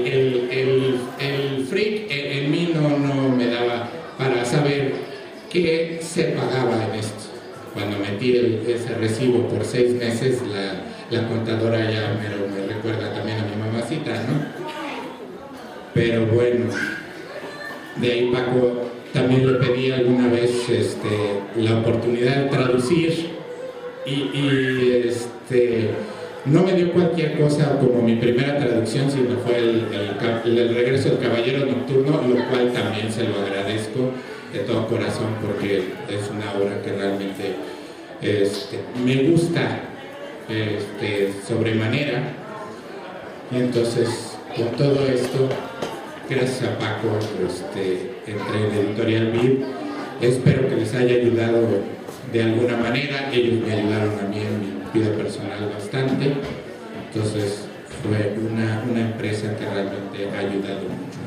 el freak en mí no me daba para saber qué se pagaba en esto. Cuando metí ese recibo por 6 meses, la contadora ya me recuerda también a mi mamacita, ¿no? Pero bueno, de ahí Paco también le pedí alguna vez la oportunidad de traducir y no me dio cualquier cosa como mi primera traducción, sino fue el regreso del Caballero Nocturno, lo cual también se lo agradezco de todo corazón porque es una obra que realmente me gusta sobremanera. Y entonces, con todo esto, gracias a Paco, entré en Editorial Vid. Espero que les haya ayudado de alguna manera. Ellos me ayudaron a mí en mi vida personal bastante. Entonces, fue una empresa que realmente ha ayudado mucho.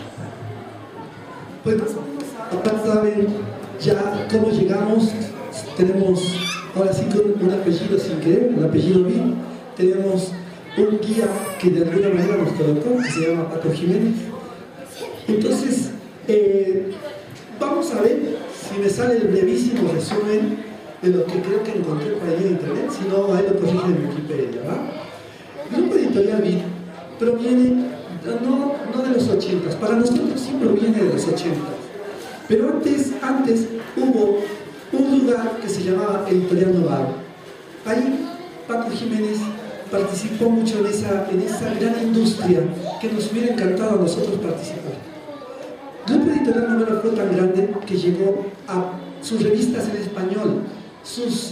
Pues acá saben ya cómo llegamos. Tenemos ahora sí con un apellido sin querer, un apellido bien. Tenemos un guía que de alguna manera nos colocó, que se llama Paco Jiménez. Entonces, vamos a ver si me sale el brevísimo resumen de lo que creo que encontré por ahí en internet, si no, ahí lo corrigen en Wikipedia, ¿va? El grupo Editorial Vid proviene no de los 80s, para nosotros sí proviene de los 80s, pero antes hubo un lugar que se llamaba Editorial Novaro. Ahí Paco Jiménez participó mucho en esa gran industria que nos hubiera encantado a nosotros participar. El grupo Editorial Novaro fue tan grande que llegó a sus revistas en español, sus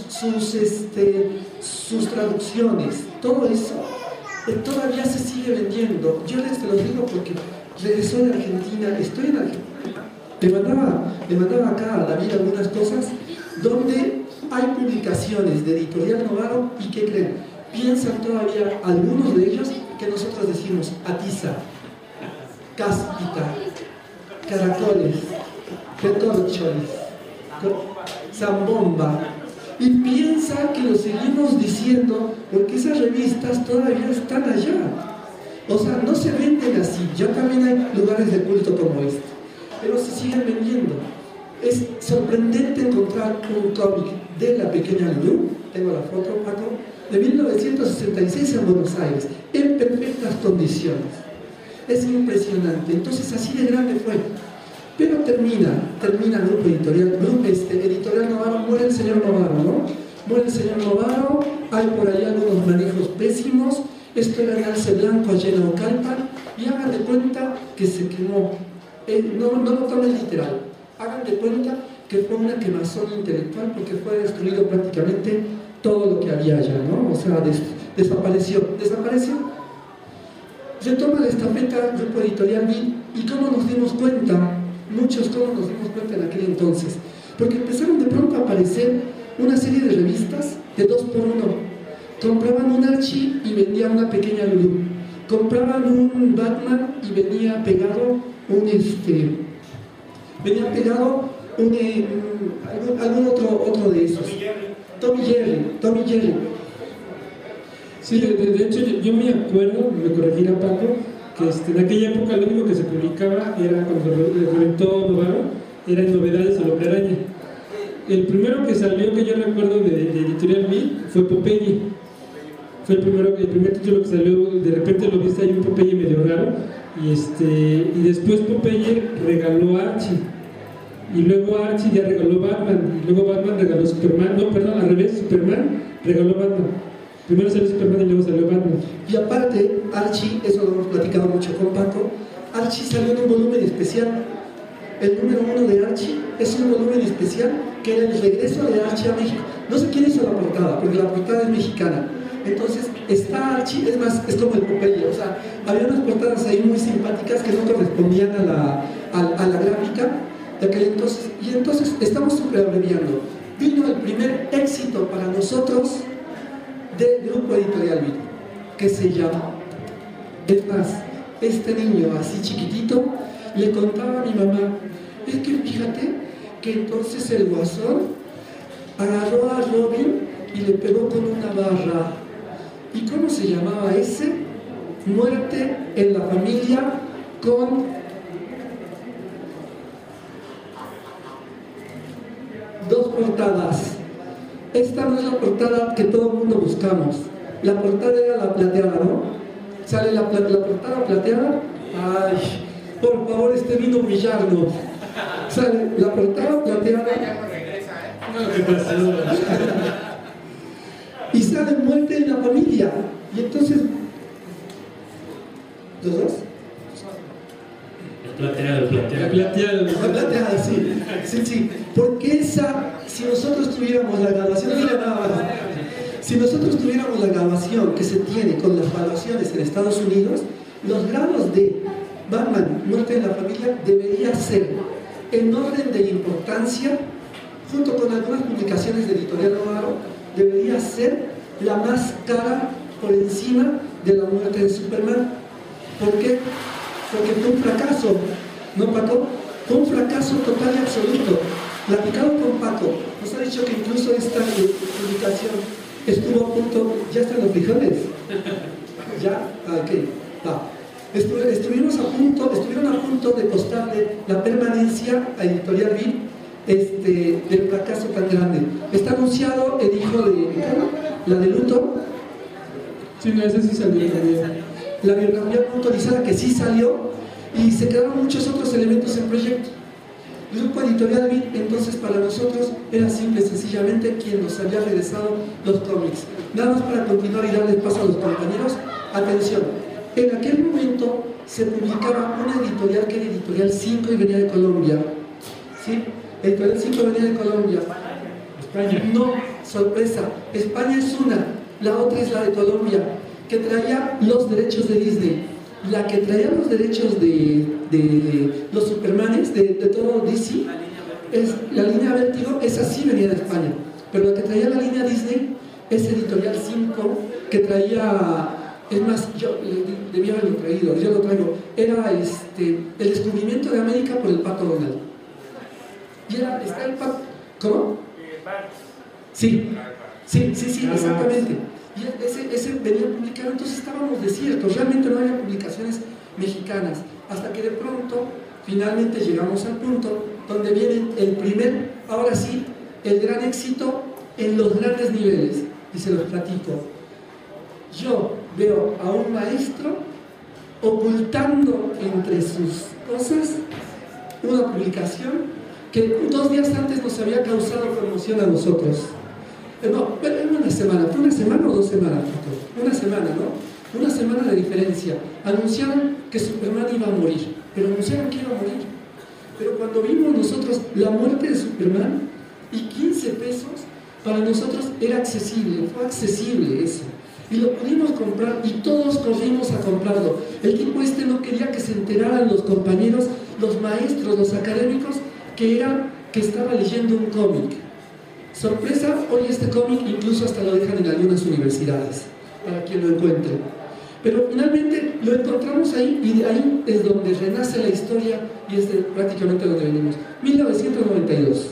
traducciones, todo eso todavía se sigue vendiendo. Yo les lo digo porque regresó de Argentina, estoy en Argentina. Le mandaba acá a David algunas cosas donde hay publicaciones de Editorial Novaro y ¿qué creen? Piensan todavía algunos de ellos que nosotros decimos atiza, cáspita, caracoles, retorcholes, zambomba, y piensa que lo seguimos diciendo porque esas revistas todavía están allá. O sea, no se venden así. Ya también hay lugares de culto como este, pero se siguen vendiendo. Es sorprendente encontrar un cómic de La Pequeña Lulú, tengo la foto, Paco, de 1966 en Buenos Aires, en perfectas condiciones. Es impresionante. Entonces así de grande fue. Pero termina el grupo editorial, Editorial Novaro, muere el señor Novaro, ¿no? Muere el señor Novaro, hay por ahí algunos manejos pésimos, esto era en Alce Blanco, allá en Naucalpan, y hagan de cuenta que se quemó. No lo tomen literal, hagan de cuenta que fue una quemazón intelectual porque fue destruido prácticamente todo lo que había allá, ¿no? O sea, desapareció. Retoma la estafeta el grupo Editorial Vid, y ¿cómo nos dimos cuenta? Muchos, ¿cómo nos dimos cuenta en aquel entonces? Porque empezaron de pronto a aparecer una serie de revistas de 2x1. Compraban un Archie y vendía una Pequeña Lulú. Compraban un Batman y venía pegado algún otro de esos. Tommy Jerry. Sí, de hecho yo me acuerdo, me corregirá Paco, que en aquella época lo único que se publicaba era cuando reventó Novaro, eran novedades del Hombre Araña. El primero que salió que yo recuerdo de Editorial Vid fue Popeye. Fue el primer título que salió, de repente lo viste ahí un Popeye medio raro, y después Popeye regaló Archie, y luego Archie ya regaló Batman, y luego Batman regaló Superman, al revés, Superman regaló Batman. Primero salió Superman y luego salió Batman. Y aparte, Archie, eso lo hemos platicado mucho con Paco, Archie salió en un volumen especial. el número 1 de Archie, es un volumen especial que era el regreso de Archie a México. No sé quién hizo la portada, porque la portada es mexicana. Entonces, está Archie, es más, es como el Popeye, o sea, había unas portadas ahí muy simpáticas que no correspondían a la gráfica de aquel entonces. Y entonces, estamos súper abreviando. Vino el primer éxito para nosotros del Grupo Editorial Vid, que se llama. Es más, este niño así chiquitito le contaba a mi mamá, es que fíjate que entonces el Guasón agarró a Robin y le pegó con una barra. ¿Y cómo se llamaba ese? Muerte en la familia con dos portadas. Esta no es la portada que todo el mundo buscamos. La portada era la plateada, ¿no? Sale la portada plateada. Ay, por favor, vino a humillarnos. Sale la portada plateada. ¿Qué pasó? Y sale muerte en la familia. Y entonces, ¿los dos? La plateada, sí. Sí. Porque esa, si nosotros tuviéramos la grabación, si nosotros tuviéramos la grabación que se tiene con las grabaciones en Estados Unidos, los grados de Batman, Muerte en la Familia, debería ser en orden de importancia, junto con algunas publicaciones de Editorial Novaro, debería ser la más cara por encima de la muerte de Superman. ¿Por qué? Porque fue un fracaso, ¿no, Paco? Fue un fracaso total y absoluto. Platicado con Paco, nos ha dicho que incluso esta publicación estuvo a punto. ¿Ya están los frijoles? ¿Ya? Ok, va. Estuvieron a punto de costarle la permanencia a Editorial Vid del fracaso tan grande. Está anunciado el hijo de la de Luthor. Sí, no, ese sí salió. La biografía no autorizada que sí salió, y se quedaron muchos otros elementos en proyecto. El Grupo Editorial Vid, entonces, para nosotros era simple y sencillamente quien nos había regresado los cómics. Nada más para continuar y darle paso a los compañeros. Atención, en aquel momento se publicaba una editorial que era Editorial 5 y venía de Colombia. ¿Sí? Editorial 5 venía de Colombia. España. No, sorpresa. España es una, la otra es la de Colombia, que traía los derechos de Disney. La que traía los derechos de los Supermanes, de todo DC, es la línea Vértigo, esa sí venía de España. Pero la que traía la línea Disney es Editorial 5, que traía, es más, yo debía haberlo traído, yo lo traigo, era el descubrimiento de América por el Pato Donald. Y está el Pato, ¿cómo? Sí, exactamente. Y ese venía publicado, entonces estábamos desiertos, realmente no había publicaciones mexicanas, hasta que de pronto, finalmente llegamos al punto donde viene el primer, ahora sí, el gran éxito en los grandes niveles, y se los platico. Yo veo a un maestro ocultando entre sus cosas una publicación que 2 días antes nos había causado conmoción a nosotros. No, pero en una semana, ¿fue una semana o 2 semanas? Una semana, ¿no? Una semana de diferencia. Anunciaron que Superman iba a morir, pero anunciaron que iba a morir. Pero cuando vimos nosotros la muerte de Superman y 15 pesos, para nosotros era accesible, fue accesible eso. Y lo pudimos comprar y todos corrimos a comprarlo. El tipo no quería que se enteraran los compañeros, los maestros, los académicos, que estaba leyendo un cómic. Sorpresa, hoy este cómic incluso hasta lo dejan en algunas universidades, para quien lo encuentre. Pero finalmente lo encontramos ahí, y de ahí es donde renace la historia, y es prácticamente donde venimos. 1992.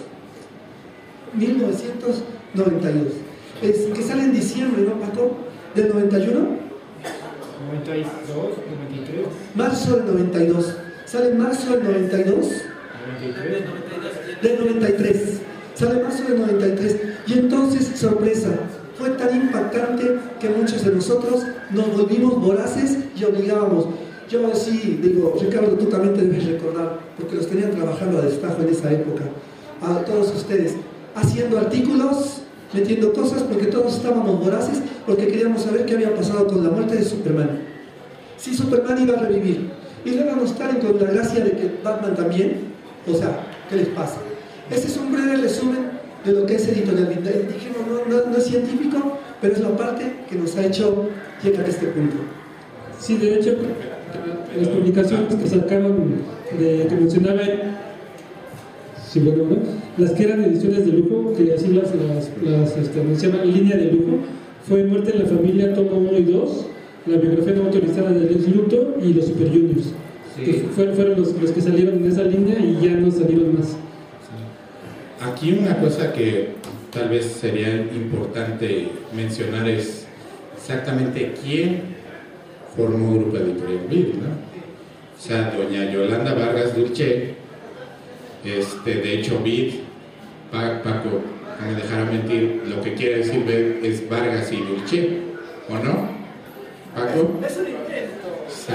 Que sale en diciembre, ¿no, Paco? ¿Del 91? 92, 93. Marzo del 92. Sale en marzo del 92. 93. Del 93. Sale marzo del 93. Y entonces, sorpresa, fue tan impactante que muchos de nosotros nos volvimos voraces y obligábamos. Yo sí digo, Ricardo, tú también te debes recordar, porque los tenían trabajando a destajo en esa época, a todos ustedes, haciendo artículos, metiendo cosas, porque todos estábamos voraces, porque queríamos saber qué había pasado con la muerte de Superman. Si Superman iba a revivir, y luego nos traen con la gracia de que Batman también, O sea, ¿qué les pasa? Este es un breve resumen de lo que es Editorial Vid. Dijimos, no es científico, pero es la parte que nos ha hecho llegar a este punto. Sí, de hecho, las publicaciones que sacaron, que mencionaba, sí, bueno, ¿no? Las que eran ediciones de lujo, que así las mencionaban línea de lujo, fue Muerte en la Familia, tomo 1 y 2, la biografía no autorizada de Lex Luthor y los Super Juniors. Sí. Fueron los que salieron en esa línea y ya no salieron más. Sí. Aquí una cosa que tal vez sería importante mencionar es exactamente quién formó Grupo Editorial Vid, ¿no? O sea, doña Yolanda Vargas Dulce, de hecho Vid, Paco, no me dejará mentir, lo que quiere decir Vid es Vargas y Dulce, ¿o no? Paco. Es un intento. Sí.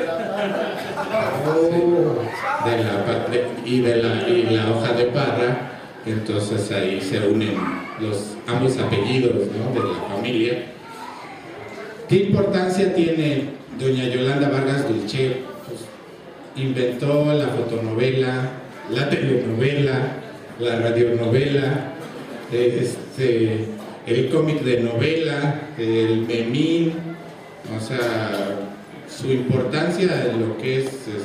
Y la hoja de Parra, entonces ahí se unen ambos apellidos, ¿no? De la familia. ¿Qué importancia tiene doña Yolanda Vargas Dulce? Pues, inventó la fotonovela, la telenovela, la radionovela, el cómic de novela, el memín, o sea, su importancia en lo que es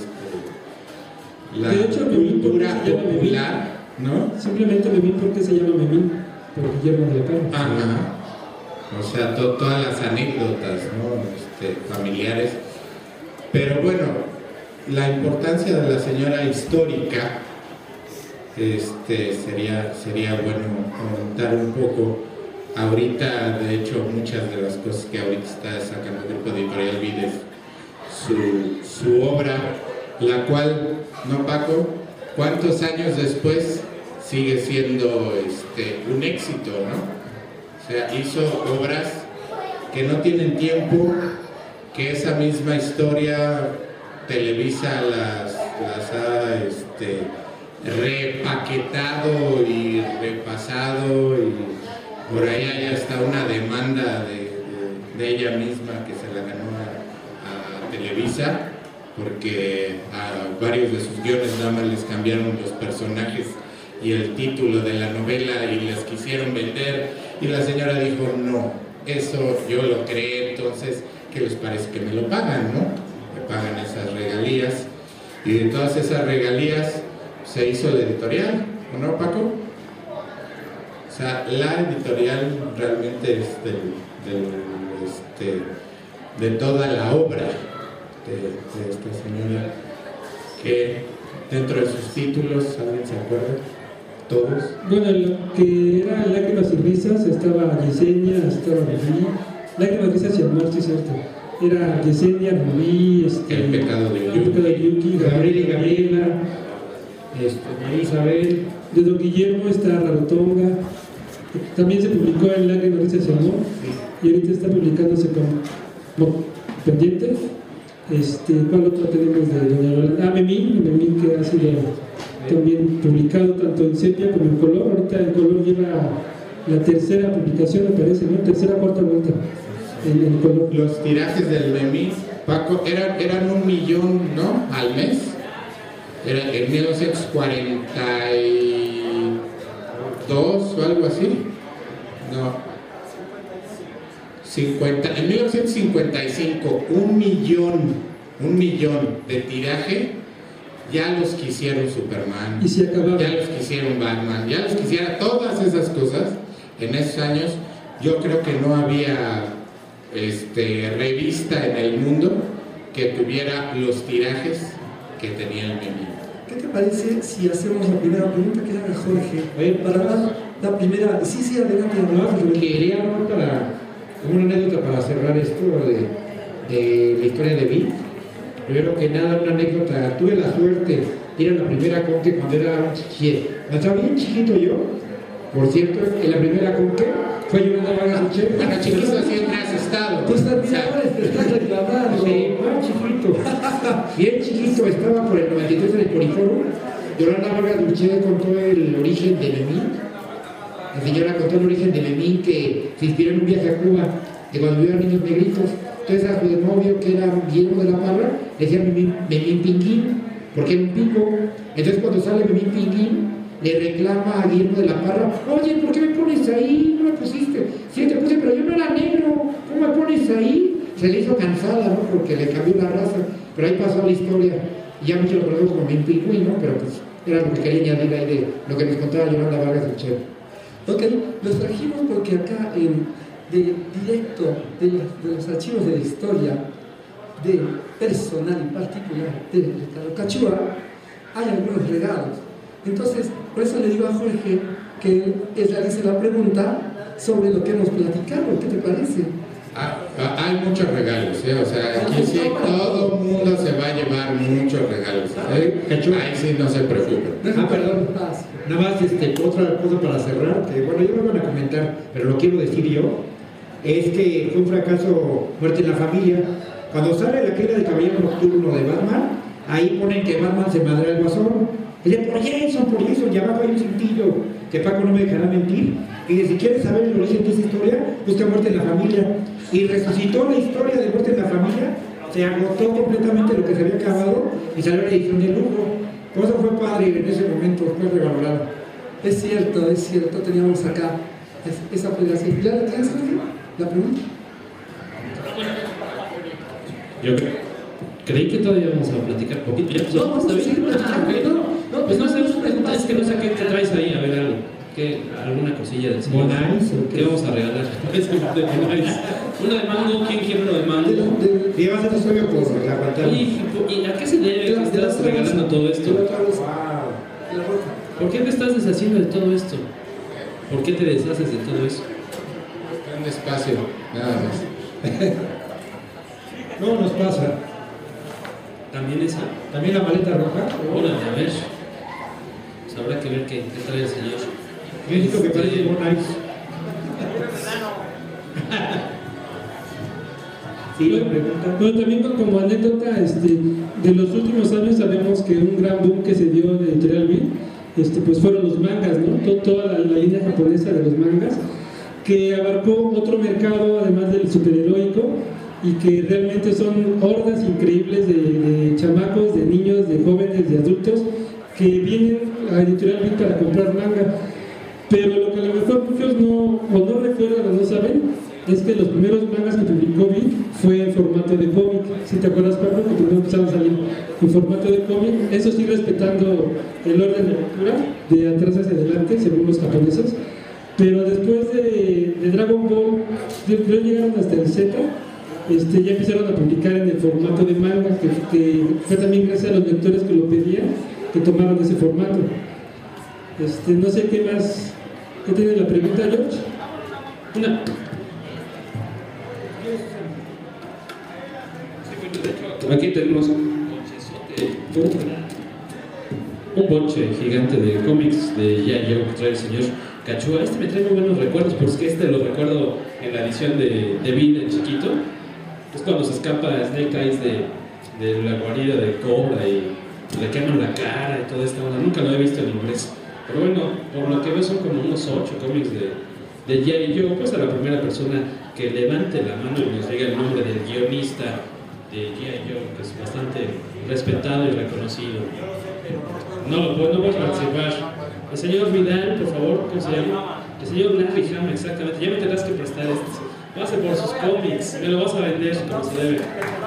la cultura popular, ¿no? Simplemente memín porque se llama memín, por Guillermo de la Parra. Ajá. O sea, todas las anécdotas, ¿no? Familiares. Pero bueno, la importancia de la señora histórica, sería bueno comentar un poco. Ahorita, de hecho, muchas de las cosas que ahorita está sacando el Grupo Editorial Vid es su obra, la cual, ¿no, Paco? ¿Cuántos años después sigue siendo un éxito, ¿no? O sea, hizo obras que no tienen tiempo, que esa misma historia Televisa las ha repaquetado y repasado, y por ahí hay hasta una demanda de ella misma que se la ganó a Televisa, porque a varios de sus guiones nada más les cambiaron los personajes y el título de la novela y les quisieron vender, y la señora dijo, no, eso yo lo creé, entonces, ¿qué les parece que me lo pagan, no? Me pagan esas regalías, y de todas esas regalías se hizo la editorial, ¿o no, Paco? O sea, la editorial realmente es de toda la obra de esta señora, que dentro de sus títulos, ¿alguien se acuerda? ¿Todos? Bueno, lo que era Lágrimas y Risas, estaba Yesenia, estaba Rubí. Lágrimas, Risas y Amor, sí es cierto. Era Yesenia, Rubí, El pecado de Yuki, Gabriel y Gabriela, María Isabel. de Don Guillermo está Rarotonga. También se publicó en Lágrimas, Risas y Amor. Y ahorita está publicándose como pendiente. ¿Cuál otro tenemos de Doña Yolanda? Memín, que ha sido también publicado tanto en sepia como en color. Ahorita en color lleva la tercera publicación, me parece, ¿no? Tercera, cuarta vuelta en color. Los tirajes del memín, Paco, eran 1 millón, ¿no? Al mes. Era en 1942 o algo así. No. En 1955, 1 millón de tiraje. Ya los quisieron Superman, y se acababa. Ya los quisieron Batman, ya los quisiera todas esas cosas. En esos años yo creo que no había revista en el mundo que tuviera los tirajes que tenía el memín. ¿Qué te parece si hacemos la primera pregunta que haga Jorge? Para dar la primera. Sí, adelante. Quería como una anécdota para cerrar esto de la historia de Vid. Primero que nada, una anécdota. Tuve la suerte de ir a la primera Conque cuando era un chiquito. Estaba bien chiquito yo. Por cierto, en la primera Conque fue Yolanda Vargas Dulce. Bueno, chiquito siempre has estado. Tus admiradores te están reclamando. Sí, chiquito. Bien chiquito, estaba por el 93 en el Poliforo. Yolanda Vargas Dulce contó el origen de memín. La señora contó el origen de memín, que se inspiró en un viaje a Cuba, de cuando vio a niños negritos. Entonces a su novio, que era Guillermo de la Parra, le decía memín pinguín. porque era un pico. Entonces cuando sale Memín Pinguín, le reclama a Guillermo de la Parra: oye, ¿por qué me pones ahí? No me pusiste. Sí, te puse, pero yo no era negro. ¿Cómo me pones ahí? Se le hizo cansada, ¿no? Porque le cambió la raza. Pero ahí pasó la historia. Y ya muchos lo conocemos como Memín Pinguín, ¿no? Pero pues era lo que quería añadir ahí de lo que nos contaba Yolanda Vargas del Che. Ok, los trajimos porque acá directo de los archivos de la historia de personal y particular de Ricardo Cachúa hay algunos regalos. Entonces, por eso le digo a Jorge que él realice la pregunta sobre lo que hemos platicado. ¿Qué te parece? Hay muchos regalos, ¿eh? O sea, aquí sí todo el mundo se va a llevar muchos regalos. Ahí sí no se preocupen. Perdón. Nada más otra cosa para cerrar, que bueno, yo me van a comentar, pero lo quiero decir yo, es que fue un fracaso Muerte en la Familia. Cuando sale la caída del Caballero Nocturno de Batman, ahí ponen que Batman se madrea al Guasón. Y dice, por Jason, y abajo hay un cintillo, que Paco no me dejará mentir, y dice, si quieres saber el origen de esa historia, busca Muerte en la Familia. Y resucitó la historia de Muerte en la Familia, se agotó completamente lo que se había acabado, y salió la edición de lujo. Por eso fue padre en ese momento, fue revalorado. Es cierto, teníamos acá esa federación. ¿Ya tienes la pregunta? Yo creí que todavía íbamos a platicar poquito. Ya, pues, vamos a seguir platicando. Pues no sé, es que no sé qué te traes ahí, a ver algo. ¿Alguna cosilla del señor? ¿Qué vamos a regalar? Uno de mango, ¿quién quiere uno de mango? Llevas a tu sueño por la pantalla. ¿Y a qué se debe que estás regalando todo esto? ¿Por qué te estás deshaciendo de todo esto? ¿Por qué te deshaces de todo eso? Un espacio, nada más. No nos pasa. ¿También esa? ¿También la maleta roja? Órale, a ver. Pues habrá que ver qué trae el señor. México que parece un ice. Sí, bueno, también como anécdota, de los últimos años sabemos que un gran boom que se dio de Editorial Bill, pues fueron los mangas, ¿no? Toda la línea japonesa de los mangas, que abarcó otro mercado además del superheroico, y que realmente son hordas increíbles de chamacos, de niños, de jóvenes, de adultos que vienen a Editorial Bill para comprar manga. Pero lo que a lo mejor muchos no recuerdan o no saben es que los primeros mangas que publicó Bill fue en formato de cómic. Si te acuerdas, Pablo, que primero empezaron a salir en formato de cómic, eso sí respetando el orden de lectura de atrás hacia adelante según los japoneses. Pero después de Dragon Ball, creo llegaron hasta el Z, ya empezaron a publicar en el formato de manga, que fue también gracias a los lectores que lo pedían, que tomaron ese formato. No sé qué más. ¿Qué tiene la pregunta, George? Una. Aquí tenemos un bonche gigante de cómics de G.I. Joe que trae el señor Cachúa. Me trae muy buenos recuerdos, porque lo recuerdo en la edición de Bill en chiquito. Es cuando se escapa Snake Eyes de la guarida de Cobra y le queman la cara y todo esto. Nunca lo he visto en inglés. Pero bueno, por lo que veo son como unos 8 cómics de G.I. Joe. Pues a la primera persona que levante la mano y nos diga el nombre del guionista de G.I. Joe, que es bastante respetado y reconocido. No puedo participar. El señor Vidal, por favor, ¿cómo se llama? El señor Larry Hama, exactamente. Ya me tendrás que prestar esto. Pase por sus cómics, me lo vas a vender como se debe.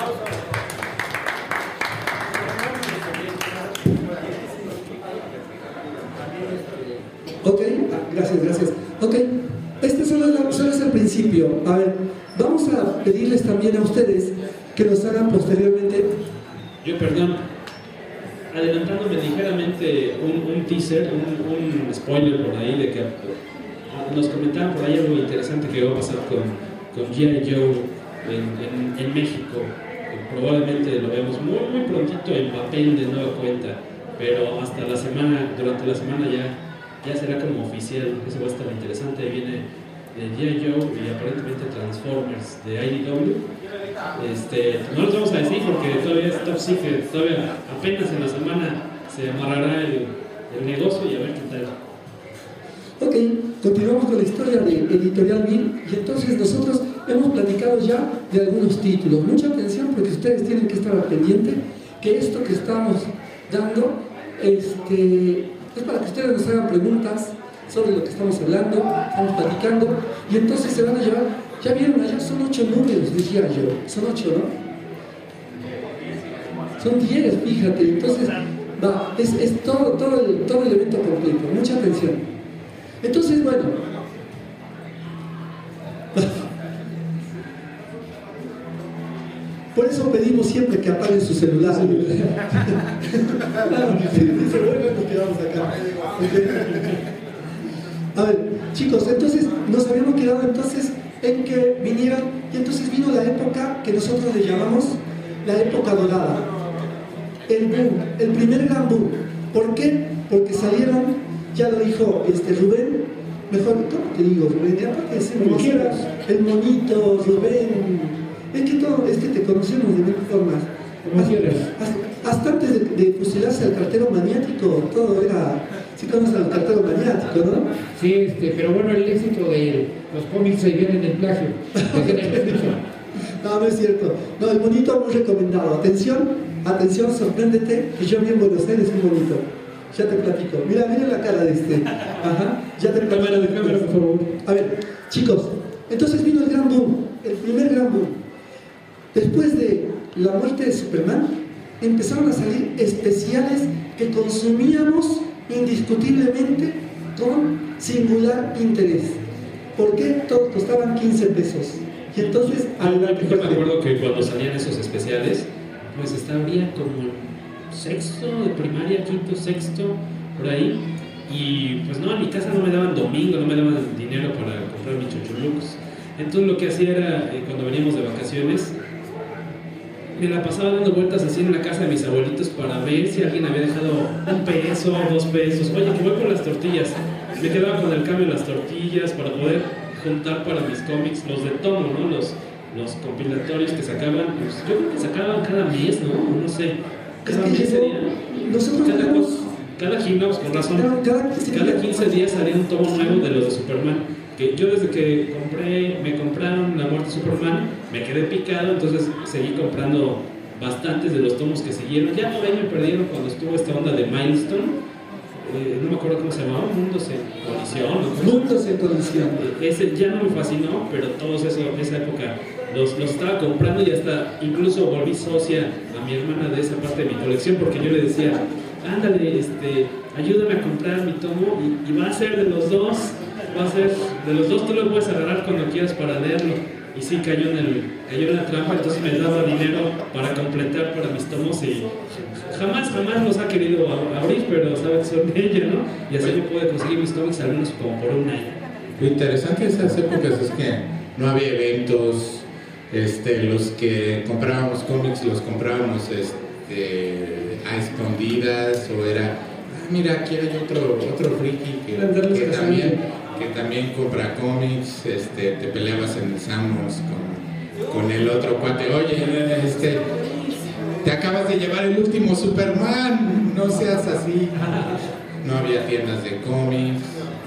Ok, gracias. Ok, este solo es el principio. A ver, vamos a pedirles también a ustedes que nos hagan posteriormente. Perdón, adelantándome ligeramente un teaser, un spoiler por ahí de que nos comentaban por ahí algo interesante que va a pasar con G.I. Joe en México. Probablemente lo vemos muy prontito en papel de nueva cuenta, pero hasta durante la semana ya será como oficial. Eso va a estar interesante. Ahí viene de G.I. Joe y aparentemente Transformers de IDW. No los vamos a decir porque todavía es top secret, todavía apenas en la semana se amarrará el negocio y a ver qué tal. Ok, continuamos con la historia de Editorial Bill, y entonces nosotros hemos platicado ya de algunos títulos. Mucha atención porque ustedes tienen que estar al pendiente que esto que estamos dando, es para que ustedes nos hagan preguntas sobre lo que estamos hablando, estamos platicando, y entonces se van a llevar, ya vieron, allá son 8 números, decía yo, son 8, ¿no? Son 10, fíjate, entonces va, es todo el evento completo, mucha atención. Entonces, bueno, por eso pedimos siempre que apaguen su celular. Dice, bueno, nos quedamos acá. A ver, chicos, entonces nos habíamos quedado entonces en que vinieron, y entonces vino la época que nosotros le llamamos la época dorada. El boom, el primer gran boom. ¿Por qué? Porque salieron, ya lo dijo Rubén, mejor, ¿cómo te digo, Rubén? Aparte de ser el monito, Rubén. Es que te conocemos de mil formas. Hasta antes de fusilarse al cartero maniático, todo era. Sí conoces al cartero maniático, ¿no? Sí, pero bueno, el éxito de los cómics se viene en el plagio. No es cierto. No, el monito muy recomendado. Atención, sorpréndete, que yo vi en Buenos Aires un monito. Ya te platico. Mira la cara de este. Ajá, ya te platico. Cámara, por favor. A ver, chicos, entonces vino el gran boom, el primer gran boom. Después de la muerte de Superman, empezaron a salir especiales que consumíamos indiscutiblemente con singular interés. ¿Por qué? Todos costaban 15 pesos. Y entonces, yo me acuerdo que cuando salían esos especiales, pues estaría como sexto de primaria, quinto, sexto, por ahí. Y pues no, en mi casa no me daban domingo, no me daban dinero para comprar mis chuchulucos. Entonces lo que hacía era, cuando veníamos de vacaciones, me la pasaba dando vueltas así en la casa de mis abuelitos para ver si alguien había dejado $1 peso, $2 pesos. Oye, que voy por las tortillas. Me quedaba con el cambio de las tortillas para poder juntar para mis cómics, los de tomo, ¿no? Los compilatorios que sacaban, pues, yo creo que sacaban cada mes, ¿no? No sé. Cada mes sería. Cada gimnasio, con razón. Cada 15 días salía un tomo nuevo de los de Superman. Que yo desde que me compraron La Muerte de Superman, me quedé picado, entonces seguí comprando bastantes de los tomos que siguieron. Ya por ahí me perdieron cuando estuvo esta onda de Milestone, no me acuerdo cómo se llamaba, Mundos en Colisión. Mundos en Colisión. Ese ya no me fascinó, pero todos esa época los estaba comprando y hasta incluso volví socia a mi hermana de esa parte de mi colección, porque yo le decía, ándale, ayúdame a comprar mi tomo y va a ser de los dos. Va a ser de los dos, tú lo puedes agarrar cuando quieras para leerlo. Y sí, cayó en la trampa, entonces me daba dinero para completar para mis tomos y jamás los ha querido abrir, pero sabe que son de ella, ¿no? Y así yo pude conseguir mis cómics al menos como por un año. Lo interesante de esas épocas es que no había eventos, los que comprábamos cómics los comprábamos a escondidas, o era, mira, aquí hay otro friki que también compra cómics, te peleabas en el Samos con el otro cuate, oye, te acabas de llevar el último Superman, no seas así. No había tiendas de cómics.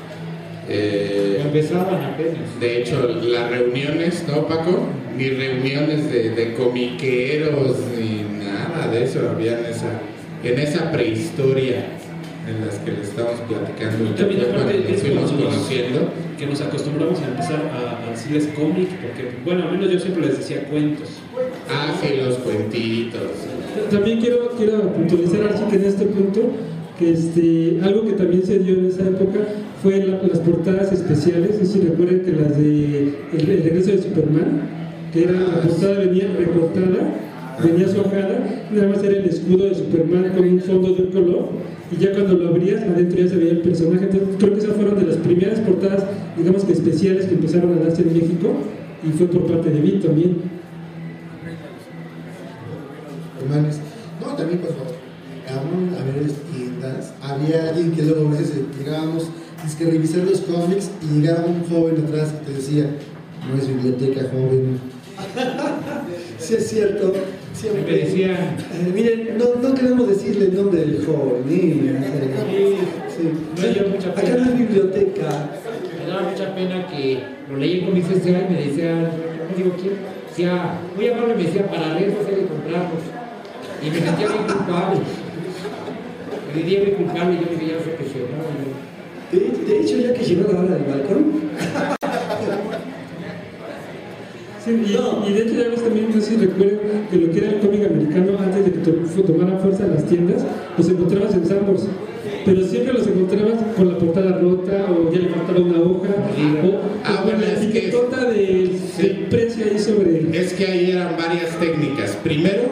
Empezaban apenas. De hecho, las reuniones, ¿no, Paco? Ni reuniones de comiqueros, ni nada de eso había en esa prehistoria en las que le estamos platicando. Y también aparte nos fuimos conociendo, que nos acostumbramos a empezar a decirles cómic, porque, bueno, al menos yo siempre les decía cuentos. Ah, sí, los cuentitos. También quiero puntualizar, Archie, que en este punto, que algo que también se dio en esa época fue las portadas especiales. No sé si recuerdan que las de El regreso de Superman, que era la portada venía recortada, venía su hojada, nada más era el escudo de Superman con un fondo de un color, y ya cuando lo abrías, adentro ya se veía el personaje. Entonces, creo que esas fueron de las primeras portadas, digamos que especiales, que empezaron a darse en México, y fue por parte de Vic también. No, también pues a ver tiendas, había alguien que luego a veces llegábamos a revisar los cómics y llegaba un joven atrás que te decía, no es biblioteca, joven. Sí, es cierto. Siempre me decían, miren, no queremos decirle el nombre del joven, acá no es biblioteca. Me daba mucha pena que lo leí en cómics y me decía, no digo quién, decía, muy amable, me decía, para leerlos hay que comprarlos. Y me sentía bien culpable. Le di a mi culpable y yo me veía reflexionado. De hecho, ya que llegó la hora del balcón. Sí, y de hecho ya ves también, no sé si recuerdan que lo que era el cómic americano antes de que tomaran fuerza las tiendas, los encontrabas en Sanborns, pero siempre los encontrabas con la portada rota o ya le faltaba una hoja o con la etiquetota del precio ahí sobre... Es que ahí eran varias técnicas. Primero,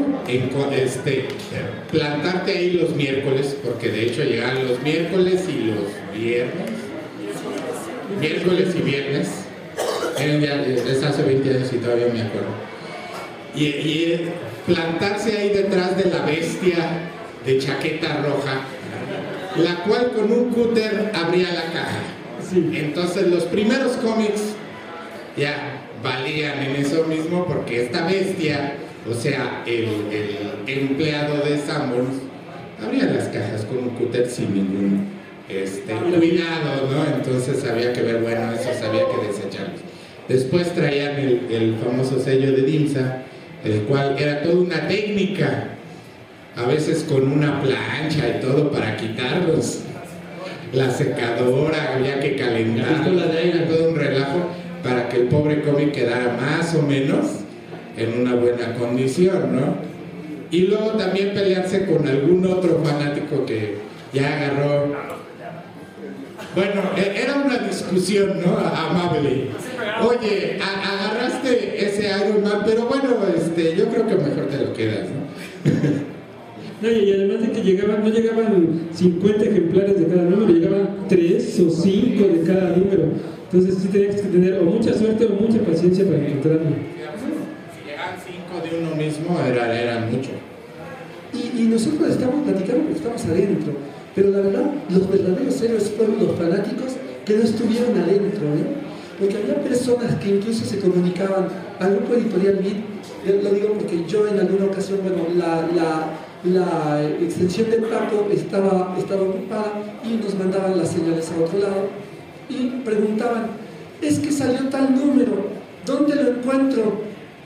plantarte ahí los miércoles, porque de hecho llegaban los miércoles y los viernes. Miércoles y viernes. Es hace 20 años y todavía me acuerdo. Y plantarse ahí detrás de la bestia de chaqueta roja, la cual con un cúter abría la caja. Sí. Entonces los primeros cómics ya valían en eso mismo, porque esta bestia, o sea, el empleado de Sanborns, abría las cajas con un cúter sin ningún cuidado, ¿no? Entonces había que ver, bueno, esos había que desecharlos. Después traían el famoso sello de Dimsa, el cual era toda una técnica, a veces con una plancha y todo para quitarlos. La secadora, había que calentar, todo un relajo para que el pobre cómic quedara más o menos en una buena condición, ¿no? Y luego también pelearse con algún otro fanático que ya agarró. Bueno, era una discusión, ¿no? Amable. Oye, agarraste ese Iron Man, pero bueno, yo creo que mejor te lo quedas, ¿no? No, y además de que no llegaban 50 ejemplares de cada número, llegaban 3 o 5 de cada número. Entonces sí tenías que tener o mucha suerte o mucha paciencia para encontrarlo. Si llegaban 5 de uno mismo, eran mucho. Y nosotros estamos platicando porque estamos adentro. Pero la verdad, los verdaderos héroes fueron los fanáticos que no estuvieron adentro, ¿eh? Porque había personas que incluso se comunicaban al grupo editorial Beat. Lo digo porque yo en alguna ocasión, bueno, la extensión del Paco estaba ocupada y nos mandaban las señales a otro lado y preguntaban, es que salió tal número, ¿dónde lo encuentro?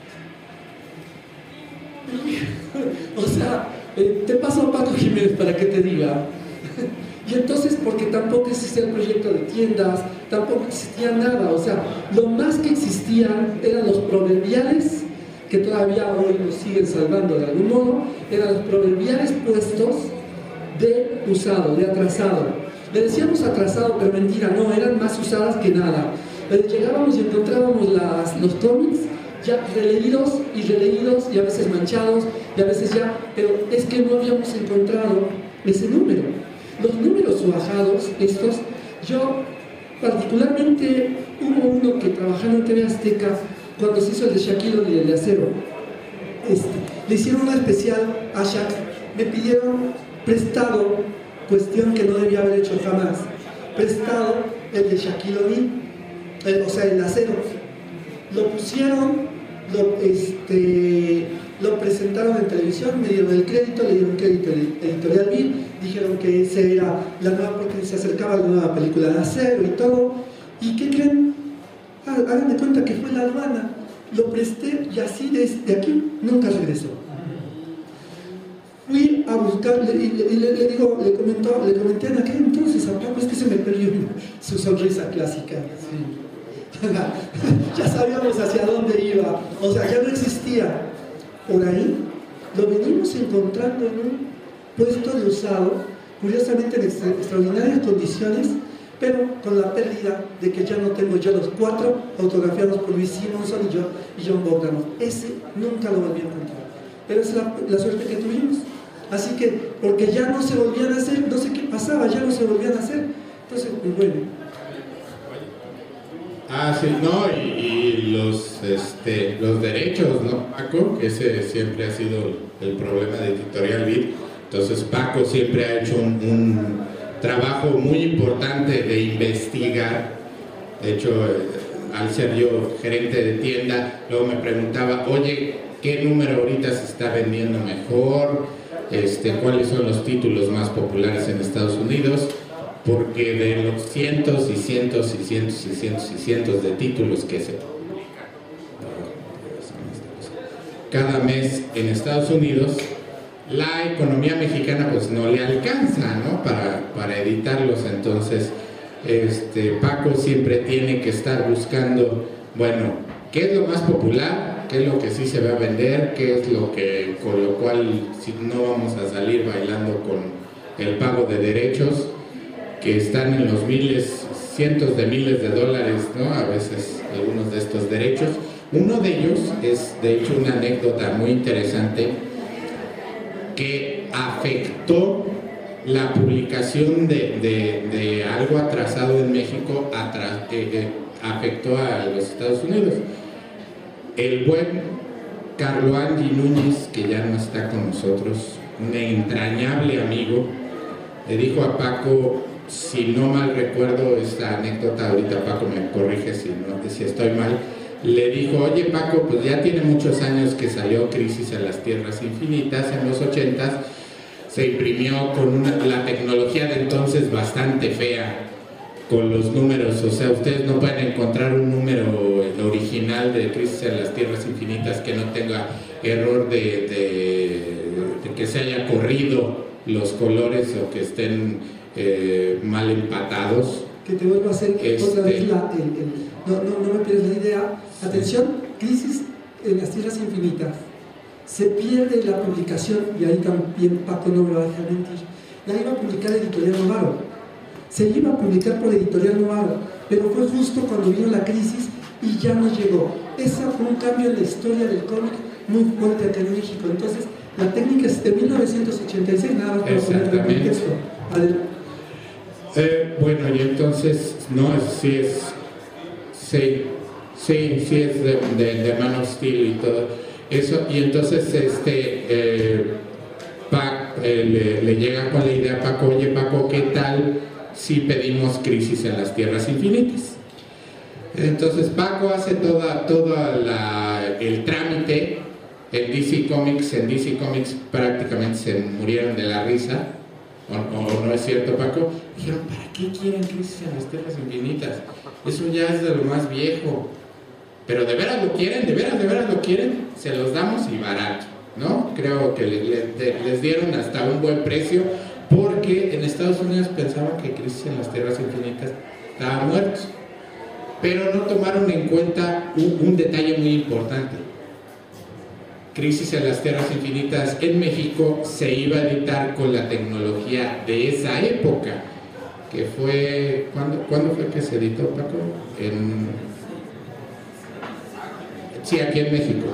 O sea, te paso a Paco Jiménez para que te diga. Y entonces, porque tampoco existía el proyecto de tiendas, tampoco existía nada, o sea, lo más que existían eran los proverbiales, que todavía hoy nos siguen salvando de algún modo, eran los proverbiales puestos de usado, de atrasado. Le decíamos atrasado, pero mentira, no, eran más usadas que nada. Llegábamos y encontrábamos los cómics ya releídos y a veces manchados, y a veces ya, pero es que no habíamos encontrado ese número. Los números bajados, estos, yo particularmente hubo uno que trabajando en TV Azteca, cuando se hizo el de Shaquille y el de Acero, le hicieron una especial a Shaq, me pidieron prestado, cuestión que no debía haber hecho jamás, prestado el de Shaquille O'Neal, o sea, el de Acero. Lo pusieron, lo presentaron en televisión, me dieron el crédito, le dieron crédito editorial Bill, dijeron que ese era la nueva, porque se acercaba la nueva película de Acero y todo. ¿Y qué creen? Hagan de cuenta que fue la aduana, lo presté y así desde aquí nunca regresó. Fui a buscarle y le comenté en aquel entonces a Paco, es que se me perdió su sonrisa clásica. Sí. Ya sabíamos hacia dónde iba, o sea, ya no existía. Por ahí lo venimos encontrando en un puesto de usado, curiosamente en extraordinarias condiciones, pero con la pérdida de que ya no tengo yo los 4 autografiados por Luis Simonson y John Bogdanov. Ese nunca lo volví a encontrar, pero es la suerte que tuvimos. Así que, porque ya no se volvían a hacer, no sé qué pasaba, ya no se volvían a hacer. Entonces, pues bueno. Sí, no, y los derechos, ¿no, Paco? Que ese siempre ha sido el problema de Editorial Beat. Entonces Paco siempre ha hecho un trabajo muy importante de investigar. De hecho, al ser yo gerente de tienda, luego me preguntaba, oye, ¿qué número ahorita se está vendiendo mejor? ¿Cuáles son los títulos más populares en Estados Unidos? Porque de los cientos y cientos y cientos y cientos y cientos de títulos que se publican cada mes en Estados Unidos, la economía mexicana pues no le alcanza, ¿no? para editarlos. Entonces Paco siempre tiene que estar buscando, bueno, ¿qué es lo más popular? ¿Qué es lo que sí se va a vender? ¿Qué es lo que, con lo cual si no vamos a salir bailando con el pago de derechos que están en los miles, cientos de miles de dólares, ¿no? A veces algunos de estos derechos. Uno de ellos es de hecho una anécdota muy interesante que afectó la publicación de algo atrasado en México, afectó a los Estados Unidos. El buen Carlo Angi Núñez, que ya no está con nosotros, un entrañable amigo, le dijo a Paco, si no mal recuerdo esta anécdota, ahorita Paco me corrige si estoy mal, le dijo, oye Paco, pues ya tiene muchos años que salió Crisis en las Tierras Infinitas en los 80s, se imprimió con la tecnología de entonces bastante fea, con los números, o sea, ustedes no pueden encontrar un número original de Crisis en las Tierras Infinitas que no tenga error de que se haya corrido los colores o que estén mal empatados. Que te vuelva a hacer otra vez no me pierdes la idea. Atención, Crisis en las Tierras Infinitas. Se pierde la publicación, y ahí también Paco no me va a dejar mentir. La iba a publicar Editorial Novaro. Se iba a publicar por Editorial Novaro, pero fue justo cuando vino la crisis y ya no llegó. Ese fue un cambio en la historia del cómic muy fuerte acá en México. Entonces, la técnica es de 1986, nada más para poner el contexto. Bueno, y entonces, no, sí es de Man of Steel y todo eso, y entonces le llega con la idea a Paco, oye Paco, ¿qué tal si pedimos Crisis en las Tierras Infinitas? Entonces Paco hace el trámite en DC Comics prácticamente se murieron de la risa, o no es cierto Paco, dijeron, ¿para qué quieren Crisis en las Tierras Infinitas? Eso ya es de lo más viejo. Pero de veras lo quieren, de veras lo quieren, se los damos y barato, ¿no? Creo que les dieron hasta un buen precio, porque en Estados Unidos pensaban que Crisis en las Tierras Infinitas estaba muerto, pero no tomaron en cuenta un detalle muy importante. Crisis en las Tierras Infinitas en México se iba a editar con la tecnología de esa época, que fue... ¿Cuándo fue que se editó, Paco? Sí, aquí en México.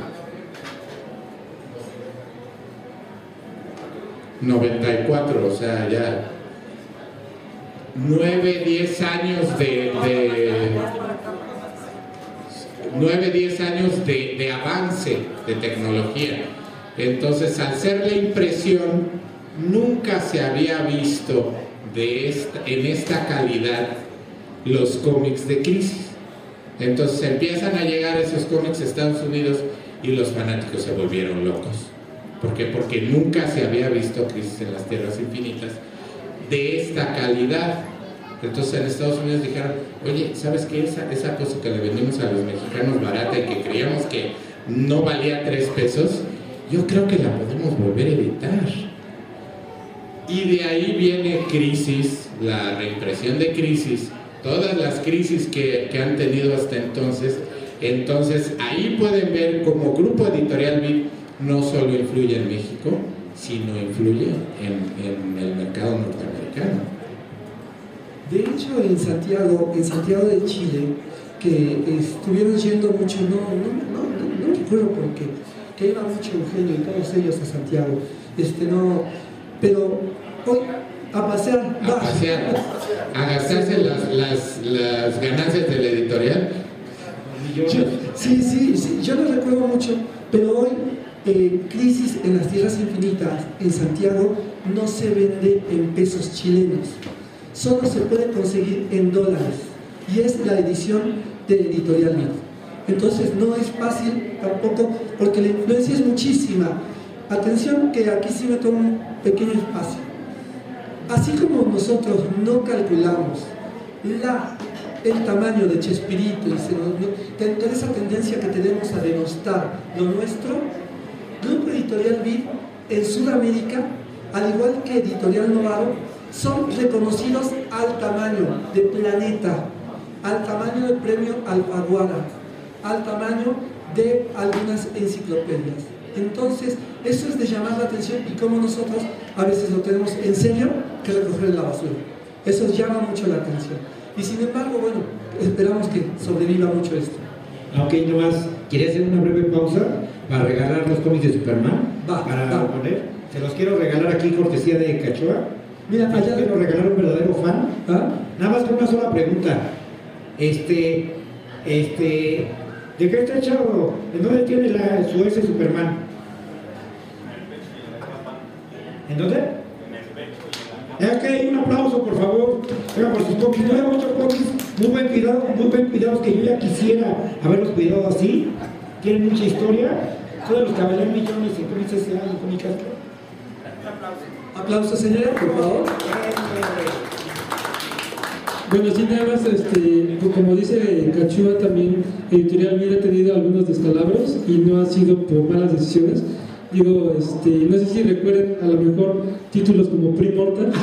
94, o sea, ya 9, 10 años de avance de tecnología. Entonces, al ser la impresión, nunca se había visto en esta calidad los cómics de Crisis. Entonces empiezan a llegar esos cómics a Estados Unidos y los fanáticos se volvieron locos. ¿Por qué? Porque nunca se había visto Crisis en las Tierras Infinitas de esta calidad. Entonces en Estados Unidos dijeron, oye, ¿sabes qué? Esa cosa que le vendimos a los mexicanos barata y que creíamos que no valía 3 pesos, yo creo que la podemos volver a editar. Y de ahí viene Crisis, la reimpresión de Crisis, todas las crisis que han tenido hasta entonces. Entonces ahí pueden ver cómo Grupo Editorial Vid no solo influye en México, sino influye en el mercado norteamericano. De hecho, en Santiago de Chile, que estuvieron yendo mucho, no recuerdo por qué, que iba mucho Eugenio y todos ellos a Santiago, pero hoy a pasear, a gastarse las ganancias de la editorial. Sí, yo lo recuerdo mucho, pero hoy Crisis en las Tierras Infinitas en Santiago no se vende en pesos chilenos, solo se puede conseguir en dólares, y es la edición de Editorial Vid. Entonces no es fácil tampoco, porque la influencia es muchísima. Atención, que aquí sí me tomo un pequeño espacio. Así como nosotros no calculamos el tamaño de Chespirito y toda esa tendencia que tenemos a denostar lo nuestro, Grupo Editorial Vid en Sudamérica, al igual que Editorial Novaro, son reconocidos al tamaño de Planeta, al tamaño del premio Alfaguara, al tamaño de algunas enciclopedias. Entonces, eso es de llamar la atención, y como nosotros a veces lo tenemos en serio que recoger en la basura. Eso llama mucho la atención. Y sin embargo, bueno, esperamos que sobreviva mucho esto. Ok, nomás, quería hacer una breve pausa para regalar los cómics de Superman. Va. Poner. Se los quiero regalar aquí, cortesía de Cachoa. Mira, allá quiero regalar un verdadero fan. Nada más con una sola pregunta. ¿De qué está hecho? ¿En dónde tiene su S Superman? ¿En dónde? Ok, un aplauso, por favor. Venga, por sus cómics. No hay muchos cómics muy buen cuidados, que yo ya quisiera haberlos cuidado así. Tienen mucha historia. Son de los caballeros millones y cómics S.A. y cómics. Aplausos, señora, por favor. Bueno, sí, nada más, como dice Cachúa, también Editorial Vid ha tenido algunos descalabros y no ha sido por malas decisiones. Digo, no sé si recuerden a lo mejor títulos como Primortal.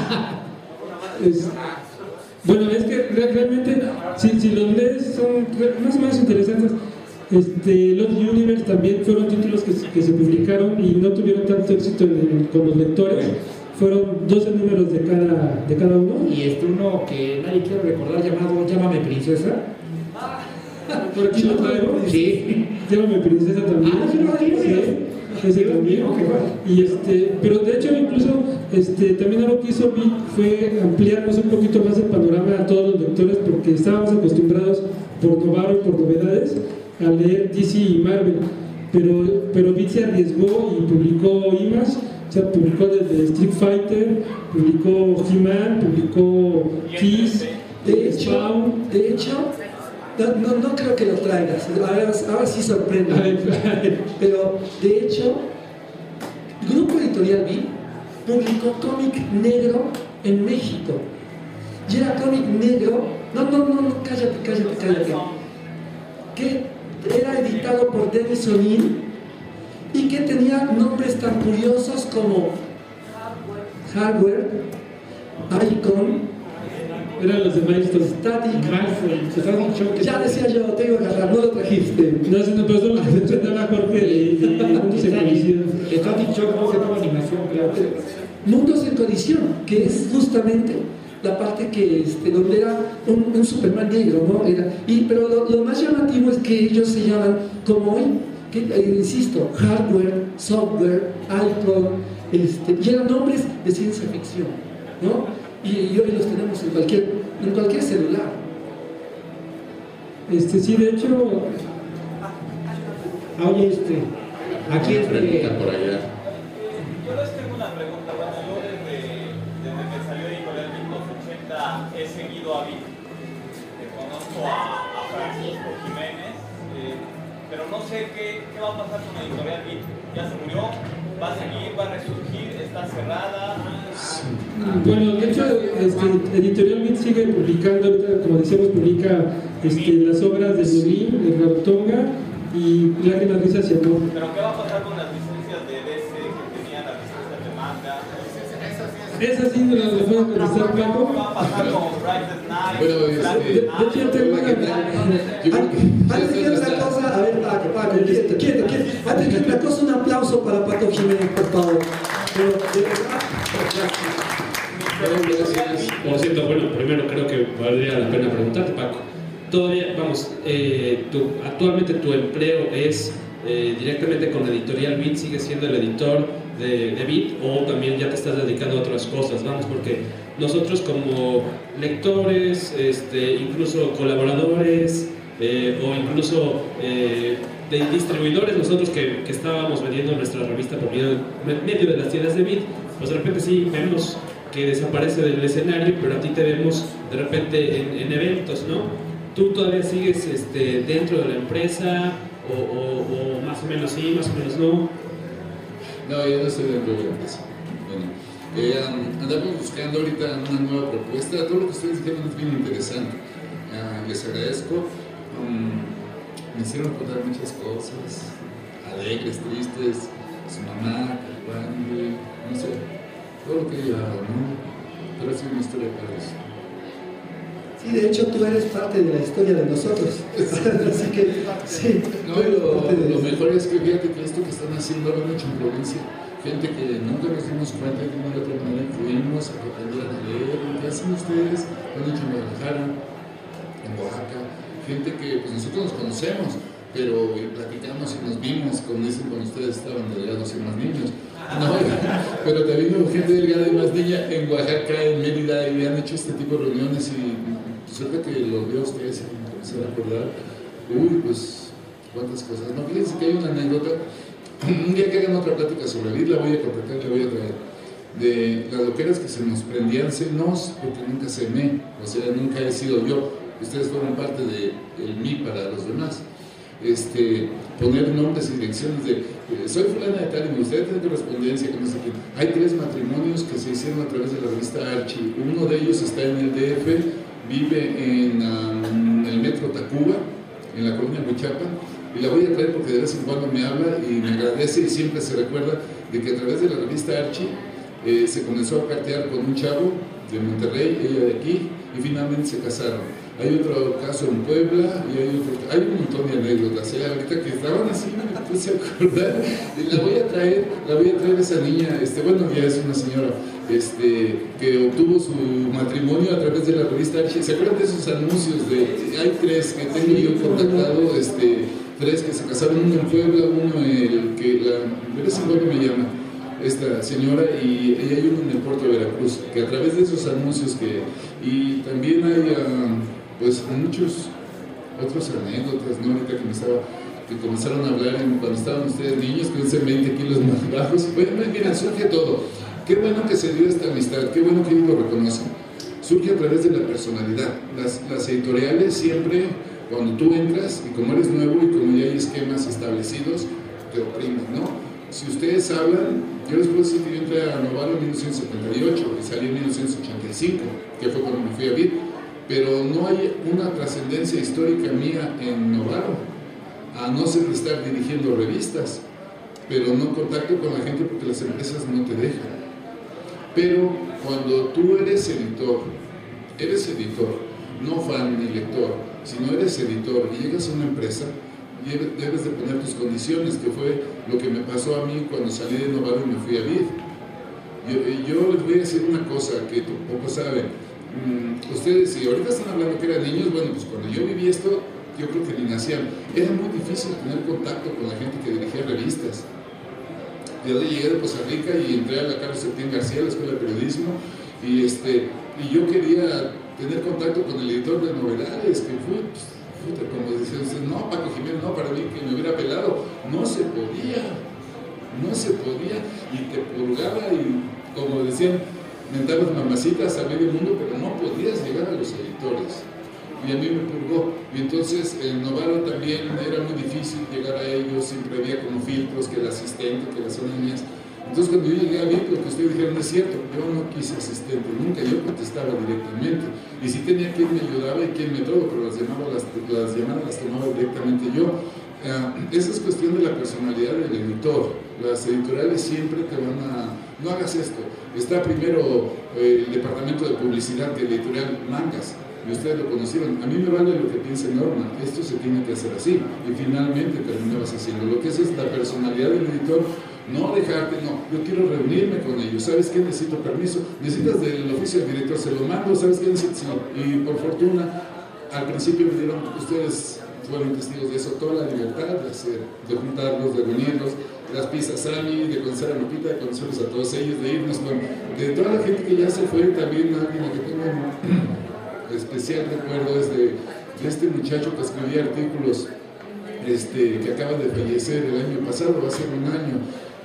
Bueno, es que realmente, si los lees, son más o menos interesantes. Los Universe también fueron títulos que se publicaron y no tuvieron tanto éxito con los lectores. Fueron 12 números de cada uno. Y uno que nadie quiere recordar llamado Llámame Princesa. Por aquí lo traigo. Sí. Llámame Princesa también. Ese también. Y pero de hecho incluso también algo que hizo Vid fue ampliarnos un poquito más el panorama a todos los lectores, porque estábamos acostumbrados por Novaro y por novedades a leer DC y Marvel, pero Vid se arriesgó y publicó Image. O sea, publicó desde Street Fighter, publicó He-Man, publicó Kiss, Spawn. De hecho, no creo que lo traigas, ahora sí sorprende. Pero de hecho, el Grupo Editorial Vid publicó cómic negro en México. Y era cómic negro, cállate. Que era editado por Dennis O'Neill y que tenía nombres tan curiosos como Hardware, Icon, eran los de Milestone. Static. Ya decía yo, te iba a agarrar, no lo trajiste. No, pero son los que presentaba Jorge de Mundos en Colisión. Static Shock no se toma animación, claro. Mundos en Colisión, que es justamente la parte que donde era un Superman negro, ¿no? Pero lo más llamativo es que ellos se llaman como hoy, insisto, Hardware, Software, Icon, y eran nombres de ciencia ficción, ¿no? Y hoy los tenemos en cualquier celular. Sí, de hecho. Oye, aquí por allá. Yo les tengo una pregunta. Bueno, yo desde que salió Editorial Vid en los 80 he seguido a Vid. Conozco a Francisco Jiménez, pero no sé qué va a pasar con Editorial Vid. ¿Ya se murió? ¿Va a seguir? ¿Va a resurgir? ¿Está cerrada? Bueno, de hecho, Editorial Vid sigue publicando, ahorita, como decíamos, publica las obras de Lulín, de Rarotonga y Lágrimas, Risas y Amor. ¿Pero qué va a pasar con las licencias de DC que tenían, las licencias de manga? Esas sí las puedo contestar, Paco. ¿Qué va a pasar con Brightest Night? Bueno, de hecho, yo tengo Antes que otra cosa, a ver, Paco, quieto. Antes que otra cosa, un aplauso para Paco Jiménez, por favor. Pero, de verdad, Gracias. Por cierto, bueno, primero creo que valdría la pena preguntarte, Paco. Todavía, vamos, actualmente tu empleo es directamente con Editorial Vid, ¿sigues siendo el editor de Vid o también ya te estás dedicando a otras cosas? Vamos, porque nosotros como lectores, incluso colaboradores o incluso de distribuidores, nosotros que estábamos vendiendo nuestra revista por medio de las tiendas de Vid, pues de repente sí vemos que desaparece del escenario, pero a ti te vemos de repente en eventos, ¿no? ¿Tú todavía sigues dentro de la empresa o más o menos sí, más o menos no? No, yo no estoy dentro de la empresa. Bueno, andamos buscando ahorita una nueva propuesta. Todo lo que ustedes dijeron es bien interesante. Les agradezco. Me hicieron contar muchas cosas, alegres, tristes, su mamá, Randy, no sé, todo lo que he llevado, ¿no? Pero ha sido una historia para eso. Sí, de hecho tú eres parte de la historia de nosotros. Así que, sí. No, lo mejor es que fíjate que esto que están haciendo lo han hecho en provincia. Gente que nunca nos dimos cuenta de una de otra manera influimos, a que aprendieran a leer. ¿Qué hacen ustedes? Lo han hecho en Guadalajara, en Oaxaca. Gente que pues nosotros nos conocemos, pero platicamos y nos vimos, como dicen cuando ustedes estaban delgados y más niños. No, pero también hubo gente delgada y más niña en Oaxaca, en Mérida, y han hecho este tipo de reuniones y suerte que los veo a ustedes y me comenzaron a acordar. Uy, pues cuántas cosas. No, fíjense que hay una anécdota. Un día que hagan otra plática sobre David, la voy a contactar, la voy a traer. De las loqueras que se nos prendían senos, porque nunca se me, o sea, nunca he sido yo. Ustedes fueron parte del mí para los demás. Poner nombres y direcciones de soy fulana de tal y me gustaría tener correspondencia con no sé quién. Hay 3 matrimonios que se hicieron a través de la revista Archie. Uno de ellos está en el DF, vive en el metro Tacuba, en la colonia Huichapan, y la voy a traer porque de vez en cuando me habla y me agradece y siempre se recuerda de que a través de la revista Archie se comenzó a cartear con un chavo de Monterrey, ella de aquí, y finalmente se casaron. Hay otro caso en Puebla y hay un montón de anécdotas. Ahorita que estaban así me puse a acordar y la voy a traer a esa niña, bueno, ya es una señora que obtuvo su matrimonio a través de la revista Archie. ¿Se acuerdan de esos anuncios hay 3 que tengo yo contactado, 3 que se casaron, uno en Puebla, uno de vez en cuando me llama esta señora, y ella hay uno en el puerto de Veracruz, que a través de esos anuncios y también hay pues muchos otros anécdotas, ¿no? Ahorita que comenzaron a hablar cuando estaban ustedes niños, que dicen 20 kilos más bajos. Bueno, mira, surge todo. Qué bueno que se dio esta amistad, qué bueno que ellos lo reconocen. Surge a través de la personalidad. Las editoriales siempre, cuando tú entras, y como eres nuevo y como ya hay esquemas establecidos, te oprimen, ¿no? Si ustedes hablan, yo les puedo decir que yo entré a Novaro en 1978 y salí en 1985, que fue cuando me fui a VIP, pero no hay una trascendencia histórica mía en Novaro, a no ser de estar dirigiendo revistas, pero no contacto con la gente porque las empresas no te dejan. Pero cuando tú eres editor, no fan ni lector, sino eres editor y llegas a una empresa, debes de poner tus condiciones, que fue lo que me pasó a mí cuando salí de Novaro y me fui a VID. Yo les voy a decir una cosa que tampoco saben. Ustedes, si ahorita están hablando que eran niños, bueno, pues cuando yo viví esto, yo creo que ni nacían. Era muy difícil tener contacto con la gente que dirigía revistas. Yo llegué de Costa Rica y entré a la Carlos Septién García, la Escuela de Periodismo, y yo quería tener contacto con el editor de novedades, que fue, como decían ustedes, no, Paco Jiménez, no, para mí que me hubiera pelado. No se podía, y te purgaba, y como decían, mentabas mamacitas a medio mundo, pero no podías llegar a los editores. Y a mí me purgó. Y entonces en Novaro también era muy difícil llegar a ellos, siempre había como filtros, que el asistente, que las niñas. Entonces cuando yo llegué a VIP, lo que ustedes dijeron es cierto, yo no quise asistente, nunca, yo contestaba directamente. Y sí tenía quien me ayudaba y quien me todo, pero las llamadas las tomaba directamente yo. Esa es cuestión de la personalidad del editor. Las editoriales siempre te van a... No hagas esto. Está primero el departamento de publicidad de editorial Mangas, y ustedes lo conocieron. A mí me vale lo que piense Norma, esto se tiene que hacer así, y finalmente terminabas haciendo. Lo que es la personalidad del editor, no dejarte, no, yo quiero reunirme con ellos, ¿sabes qué? Necesito permiso, necesitas del oficio del director, se lo mando, ¿sabes qué? Necesito? Sí. Y por fortuna, al principio me dieron, ustedes fueron testigos de eso, toda la libertad de hacer, de juntarlos, de reunirlos, las pizzas Sami, de conocer a Lupita, de conocerlos a todos ellos, de irnos con, de toda la gente que ya se fue, también alguien que tengo un especial recuerdo es de este muchacho que escribía artículos, que acaba de fallecer el año pasado, va a ser un año,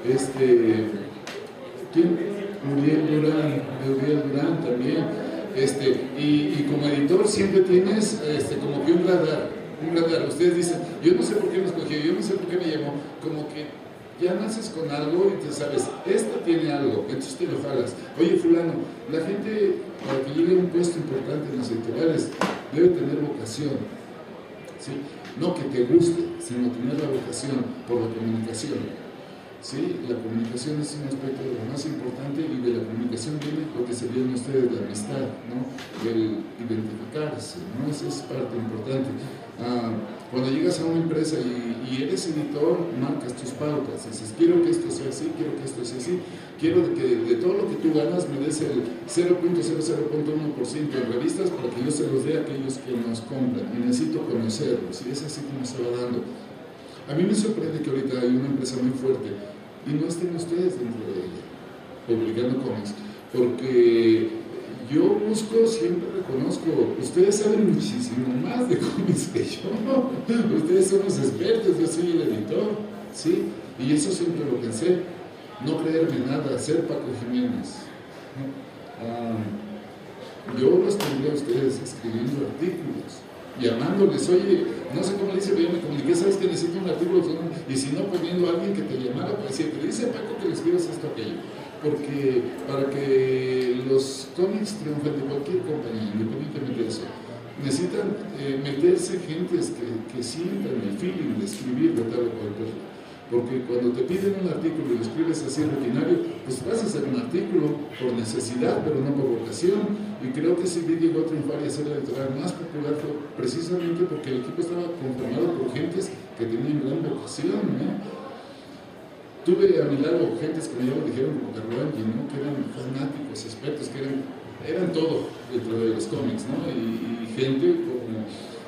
¿quién? Uriel Durán también, y como editor siempre tienes como que un radar, ustedes dicen, yo no sé por qué me escogió, yo no sé por qué me llamó, como que ya naces con algo y te sabes, esto tiene algo, entonces te lo jalas. Oye, fulano, la gente para que llegue a un puesto importante en las editoriales debe tener vocación, ¿sí? No que te guste, sino tener la vocación por la comunicación. ¿sí? La comunicación es un aspecto de lo más importante, y de la comunicación viene lo que se viene ustedes, la amistad, ¿no? El identificarse, ¿no? Esa es parte importante. Cuando llegas a una empresa y eres editor, marcas tus pautas, dices, quiero que esto sea así, quiero que esto sea así, quiero que de todo lo que tú ganas me des el 0.00.1% en revistas para que yo se los dé a aquellos que nos compran, y necesito conocerlos, y es así como se va dando. A mí me sorprende que ahorita hay una empresa muy fuerte y no estén ustedes dentro de ella, publicando cómics, porque yo busco, siempre reconozco, ustedes saben muchísimo más de cómics que yo, ustedes son los expertos, yo soy el editor, ¿sí? Y eso siempre lo pensé, no creerme nada, ser Paco Jiménez, ¿no? Yo los tendría a ustedes escribiendo artículos, llamándoles, oye, no sé cómo le dice, pero yo me comuniqué, sabes que necesito un artículo, y si no, poniendo a alguien que te llamara para decir, te dice Paco que le escribas esto, aquello. Porque para que los cómics triunfen de cualquier compañía, independientemente de eso, necesitan meterse gentes que sientan el feeling de escribir de tal o cual cosa. Porque cuando te piden un artículo y lo escribes así rutinario, pues vas a hacer un artículo por necesidad, pero no por vocación. Y creo que ese vídeo llegó a triunfar y a ser la editorial más popular fue precisamente porque el equipo estaba conformado por gentes que tenían gran vocación, ¿no? Tuve a mi lado gentes que me dijeron como Carluangi, ¿no? Que eran fanáticos, expertos, que eran todo dentro de los cómics, ¿no? Y gente como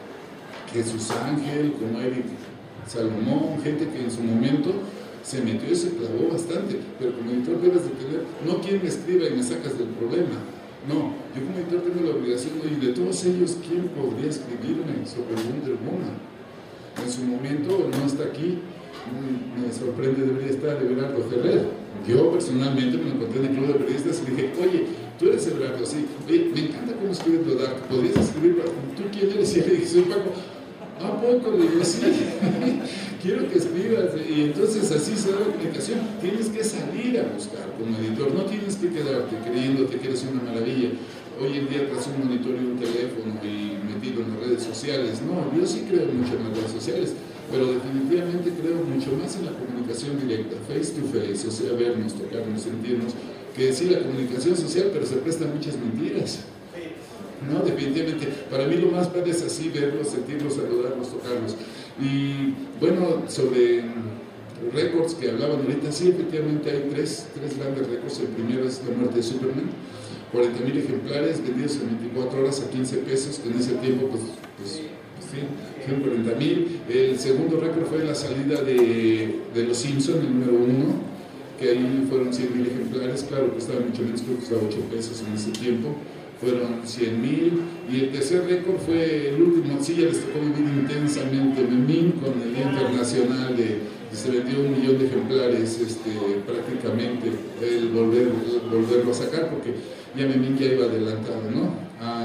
Jesús Ángel, como Eric Salomón, gente que en su momento se metió y se clavó bastante, pero como editor debes de tener, no quien me escriba y me sacas del problema, no, yo como editor tengo la obligación de, y de todos ellos, ¿quién podría escribirme sobre Wonder Woman? En su momento no está aquí. Me sorprende, debería estar Everardo Ferrer. Yo personalmente me encontré en el club de periodistas y dije, oye, tú eres Everardo, sí, oye, me encanta cómo escribes lo dark, ¿podrías escribir? ¿Tú quién eres? Y le dije, soy Paco. ¿A poco? Le digo, sí, quiero que escribas. Y entonces así se da la comunicación. Tienes que salir a buscar como editor, no tienes que quedarte creyéndote que eres una maravilla. Hoy en día tras un monitor y un teléfono y metido en las redes sociales, no, yo sí creo mucho en las redes sociales, pero definitivamente creo mucho más en la comunicación directa, face to face, o sea, vernos, tocarnos, sentirnos, que sí la comunicación social, pero se prestan muchas mentiras. No, definitivamente, para mí lo más padre es así, verlos, sentirlos, saludarlos, tocarlos. Y bueno, sobre récords que hablaban ahorita, sí, efectivamente hay tres grandes récords. El primero es la muerte de Superman, 40,000 ejemplares vendidos en 24 horas a 15 pesos, que en ese tiempo pues sí, 40,000. El segundo récord fue la salida de Los Simpson, el número 1, que ahí fueron 100,000 ejemplares, claro, costaba mucho menos, creo que costaba 8 pesos en ese tiempo, fueron 100,000. Y el tercer récord fue el último, sí, ya les tocó vivir intensamente Memín con el Día Internacional se vendió 1 millón de ejemplares prácticamente, el volverlo a sacar, porque ya Memín ya iba adelantado, ¿no?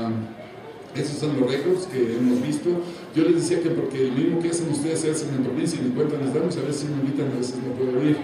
Esos son los récords que hemos visto. Yo les decía que porque el mismo que hacen ustedes se hacen en provincia y me cuentan, les damos, a veces me invitan, a veces no puedo ir.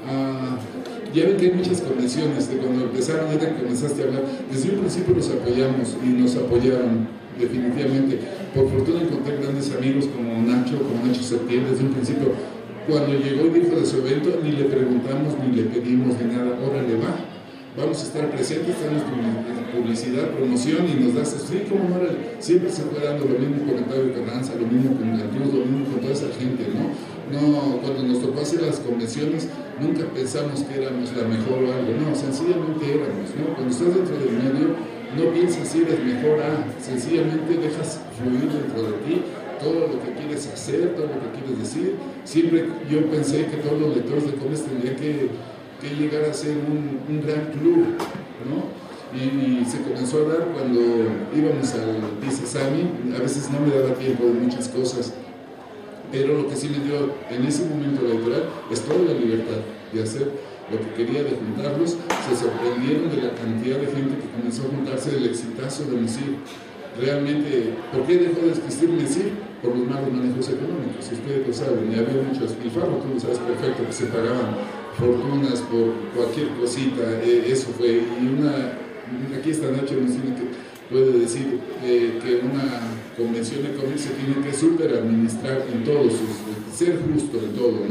Ya ven que hay muchas convenciones, de cuando empezaron, ya que comenzaste a hablar, desde un principio los apoyamos y nos apoyaron definitivamente. Por fortuna encontré grandes amigos como Nacho Septiembre, desde un principio. Cuando llegó y dijo de su evento, ni le preguntamos, ni le pedimos, ni nada, órale va. Vamos a estar presentes, tenemos publicidad, promoción y nos das así como no, siempre se fue dando lo mismo con Octavio Carranza, lo mismo con Cantús, lo mismo con toda esa gente, ¿no? No, cuando nos tocó hacer las convenciones, nunca pensamos que éramos la mejor o algo, no, sencillamente éramos, ¿no? Cuando estás dentro del medio, no piensas si eres mejor sencillamente dejas fluir dentro de ti todo lo que quieres hacer, todo lo que quieres decir. Siempre yo pensé que todos los lectores de cómics tendrían que llegar a ser un gran club, ¿no? Y se comenzó a dar cuando íbamos al Dice Sammy, a veces no me daba tiempo de muchas cosas, pero lo que sí me dio en ese momento la editorial es toda la libertad de hacer lo que quería, de juntarlos. Se sorprendieron de la cantidad de gente que comenzó a juntarse, del exitazo de Mesir. Realmente, ¿por qué dejó de existir Mesir? Por los malos manejos económicos, ustedes lo saben, y había muchos despilfarros, tú lo sabes perfecto, que se pagaban fortunas por cualquier cosita, eso fue. Y aquí esta noche nos tiene que, puede decir que una convención de cómics se tiene que súper administrar en todo, ser justo en todo, ¿no?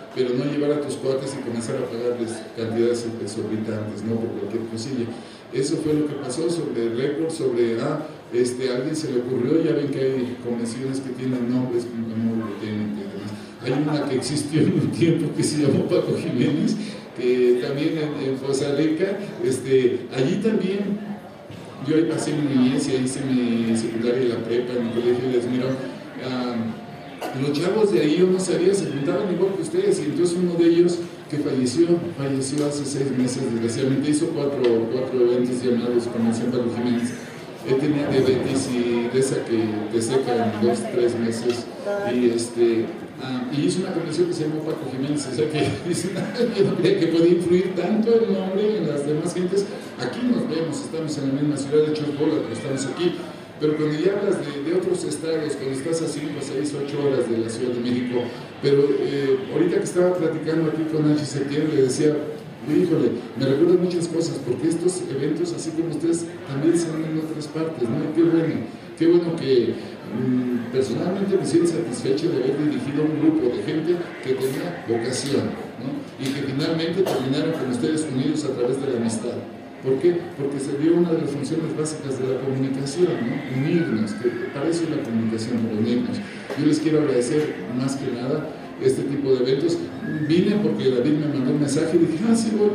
pero no llevar a tus cuates y comenzar a pagarles cantidades exorbitantes, ¿no? Por cualquier cosilla. Eso fue lo que pasó sobre récord, sobre, a alguien se le ocurrió, ya ven que hay convenciones que tienen nombres como TNT y demás. Hay una que existió en un tiempo que se llamó Paco Jiménez, que también en Poza Rica, allí también, yo ahí pasé mi niñez y ahí hice mi secundaria y la prepa en mi colegio de Esmirón. Los chavos de ahí, yo no sabía, se juntaban igual que ustedes, y entonces uno de ellos que falleció hace 6 meses, desgraciadamente hizo cuatro eventos llamados Convención Paco Jiménez. Él tenía diabetes y de esa que te seca en 2-3 meses, y hizo una convención que se llamó Paco Jiménez, o sea que dicen, yo no creía que podía influir tanto el nombre en las demás gentes. Aquí nos vemos, estamos en la misma ciudad, de hecho es bola, pero estamos aquí. Pero cuando ya hablas de otros estados, cuando estás a 5, 6, 8 horas de la Ciudad de México, pero ahorita que estaba platicando aquí con Angie Septiembre, le decía, híjole, me recuerdan muchas cosas, porque estos eventos, así como ustedes, también se dan en otras partes, ¿no? Qué bueno que personalmente me siento satisfecho de haber dirigido un grupo de gente que tenía vocación, ¿no? Y que finalmente terminaron con ustedes unidos a través de la amistad. ¿Por qué? Porque se dio una de las funciones básicas de la comunicación, ¿no? Unirnos, que para eso es la comunicación, para unirnos. Yo les quiero agradecer más que nada este tipo de eventos. Vine porque David me mandó un mensaje y dije, sí, bueno,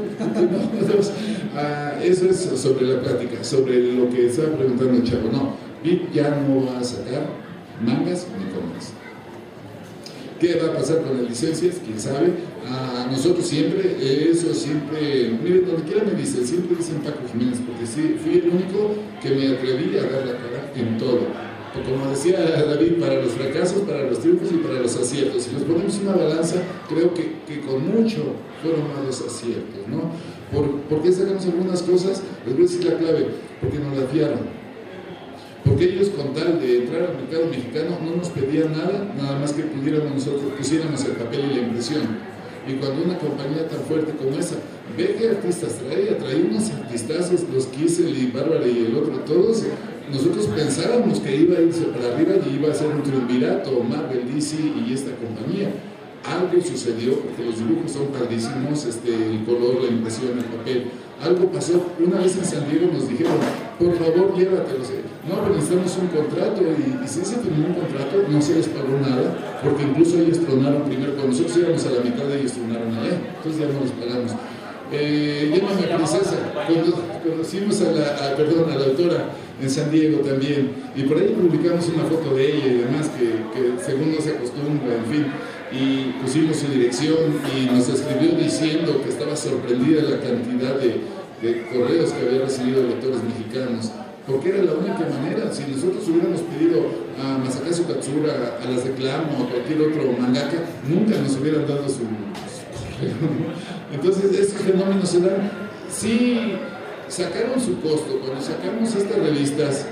eso es sobre la plática, sobre lo que estaba preguntando el chavo. No, Vic ya no va a sacar mangas ni cómics. ¿Qué va a pasar con las licencias? ¿Quién sabe? A nosotros siempre, miren, donde quiera me dicen, siempre dicen Paco Jiménez, porque sí, fui el único que me atreví a dar la cara en todo. Como decía David, para los fracasos, para los triunfos y para los aciertos. Si nos ponemos una balanza, creo que con mucho fueron más los aciertos, ¿no? ¿Por qué sacamos algunas cosas? Les voy a decir la clave, porque nos la fiaron. Porque ellos, con tal de entrar al mercado mexicano, no nos pedían nada más que pusiéramos el papel y la impresión. Y cuando una compañía tan fuerte como esa, ve qué artistas traía unos artistazos, los Kissel y Bárbara y el otro, todos, nosotros pensábamos que iba a irse para arriba y iba a ser un triunvirato, Marvel, DC y esta compañía. Algo sucedió, porque los dibujos son padrísimos, el color, la impresión, el papel. Algo pasó. Una vez en San Diego nos dijeron, por favor, llévatelos. No, pero necesitamos un contrato, y si se firmó un contrato, no se les pagó nada, porque incluso ellos tronaron primero. Cuando nosotros íbamos a la mitad de ellos tronaron allá, entonces ya no les pagamos. Llámame princesa. Conocimos a la autora en San Diego también, y por ahí publicamos una foto de ella y demás, que según no se acostumbra, en fin. Y pusimos su dirección y nos escribió diciendo que estaba sorprendida de la cantidad de correos que había recibido de lectores mexicanos, porque era la única manera. Si nosotros hubiéramos pedido a Masakazu Katsura, a las de Clamo, a cualquier otro mangaka, nunca nos hubieran dado su correo. Entonces estos fenómenos se dan. Sí, sacaron su costo. Cuando sacamos estas revistas,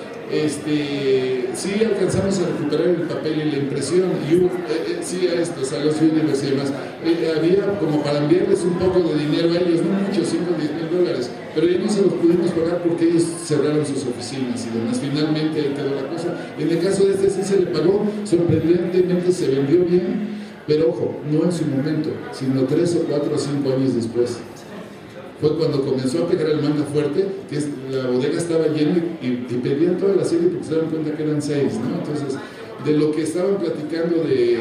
sí alcanzamos a recuperar el papel y la impresión, y hubo, a los Universe y demás, había como para enviarles un poco de dinero a ellos, no mucho, $5 o $10,000, pero ya no se los pudimos pagar porque ellos cerraron sus oficinas y demás. Finalmente ahí quedó la cosa. En el caso de sí se le pagó, sorprendentemente se vendió bien, pero ojo, no en su momento, sino 3 o 4 o 5 años después. Fue cuando comenzó a pegar el manga fuerte, que la bodega estaba llena y pedían toda la serie porque se daban cuenta que eran 6, ¿no? Entonces, de lo que estaban platicando de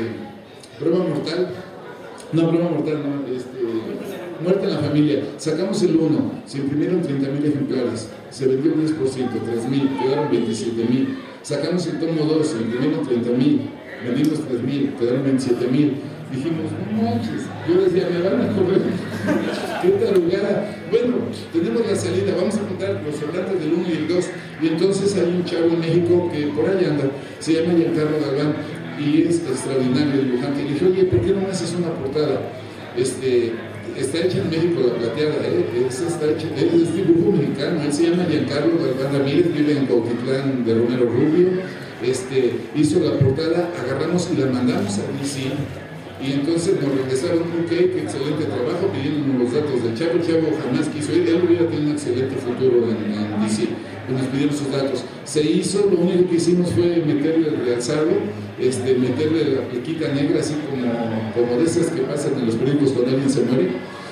Muerte en la Familia, sacamos el 1, se imprimieron 30,000 ejemplares, se vendió 10%, 3,000, quedaron 27,000. Sacamos el tomo 2, se imprimieron 30,000, vendimos 3,000, quedaron 27,000. Dijimos, no manches, yo decía, me van a correr. ¡Qué tarugada! Bueno, tenemos la salida, vamos a contar los sobrantes del 1 y el 2. Y entonces hay un chavo en México que por ahí anda, se llama Giancarlo Galván, y es extraordinario el dibujante. Y le dije, oye, ¿por qué no me haces una portada? Está hecha en México la plateada, es dibujo mexicano. Él se llama Giancarlo Galván Ramírez, vive en Cuautitlán de Romero Rubio. Hizo la portada, agarramos y la mandamos a DC. Y entonces nos regresaron, qué excelente trabajo, pidiéndonos los datos del chavo. El chavo jamás quiso ir, él hubiera tenido un excelente futuro en DC, nos pidieron sus datos. Se hizo, lo único que hicimos fue meterle el realzado, meterle la plaquita negra, así como de esas que pasan en los periódicos cuando alguien se muere,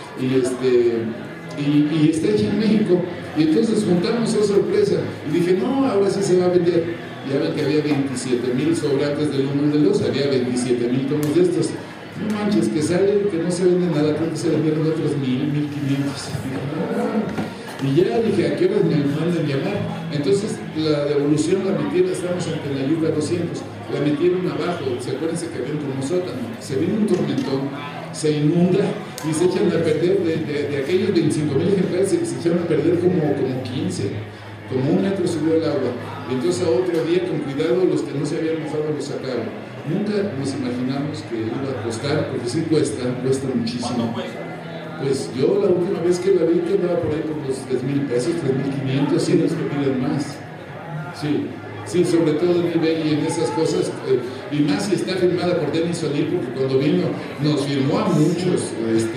y está hecha en México. Y entonces juntamos esa sorpresa y dije, no, ahora sí se va a vender. Ya ven que había 27,000 sobrantes del 1 y del 2, había 27,000 tomos de estos. No manches, que sale, que no se vende nada, creo que se vendieron otros 1,000, 1,500. Y ya dije, ¿a qué horas me mandan llamar? Entonces la devolución la metieron, estábamos en Tenayuca 200, la metieron abajo, acuérdense que había como sótano, se viene un tormentón, se inunda y se echan a perder, de aquellos 25,000 ejemplares se echaron a perder como 15. Como 1 metro subió el agua. Entonces a otro día, con cuidado, los que no se habían mojado los sacaron. Nunca nos imaginamos que iba a costar, porque sí cuesta muchísimo. Pues yo la última vez que la vi que andaba por ahí por los 3,000 pesos, 3,500, sí los que piden más. Sí, sobre todo en eBay y en esas cosas, y más si está firmada por Denis O'Neill, porque cuando vino nos firmó a muchos.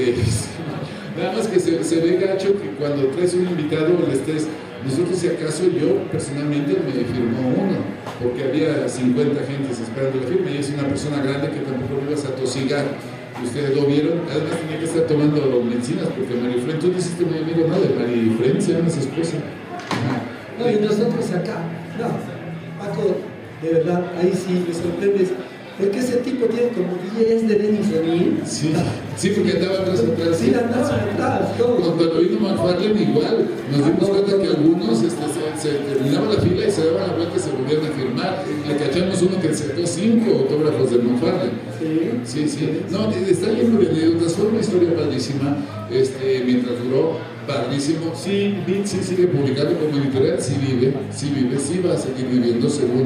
Nada más que se ve gacho que cuando traes un invitado le estés. Nosotros, si acaso, yo personalmente me firmó uno, porque había 50 gentes esperando la firma y es una persona grande que tampoco lo ibas a tosigar. Ustedes lo vieron, además tenía que estar tomando medicinas, porque Marifren, tú dijiste muy amigo, ¿no? De Marifren, se llama su esposa. No, y nosotros acá, no, Paco, de verdad, ahí sí me sorprendes. Porque ese tipo tiene como 10 de Denis O'Neill. Sí, porque andaba atrás. Sí, andaba atrás, todo. Cuando vino McFarlane igual, nos dimos cuenta que algunos se terminaba la fila y se daban la vuelta y se volvían a firmar. Le cachamos uno que sacó 5 autógrafos de McFarlane. Sí. No, está lleno de anécdotas, fue una historia padrísima, mientras duró, padrísimo. Sí, Beat sí sigue publicando como editorial, sí va a seguir viviendo según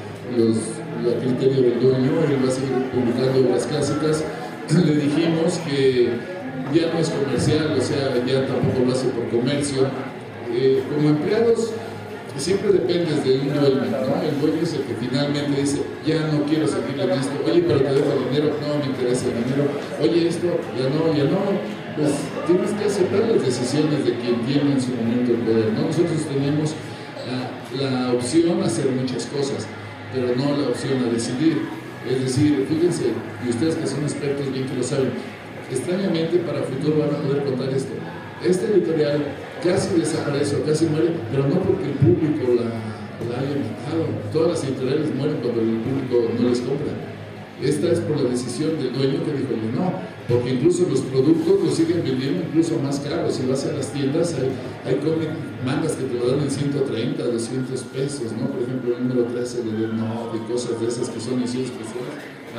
el criterio del dueño, él va a seguir publicando obras clásicas. Le dijimos que ya no es comercial, o sea, ya tampoco lo hace por comercio. Como empleados, siempre dependes de un dueño, ¿no? El dueño es el que finalmente dice, ya no quiero seguir en esto, oye, pero te dejo el dinero, no me interesa el dinero, oye, esto, ya no. Pues tienes que aceptar las decisiones de quien tiene en su momento el poder, ¿no? Nosotros teníamos la opción a hacer muchas cosas, pero no la opción a decidir. Es decir, fíjense, y ustedes que son expertos bien que lo saben, extrañamente para el futuro van a poder contar esto. Esta editorial casi desaparece o casi muere, pero no porque el público la haya matado. Todas las editoriales mueren cuando el público no les compra. Esta es por la decisión del dueño que dijo, no, porque incluso los productos los siguen vendiendo incluso más caros. Si vas a las tiendas, hay mangas que te lo dan en 130, 200 pesos, ¿no? Por ejemplo, el número 13 de cosas de esas que son ediciones especiales.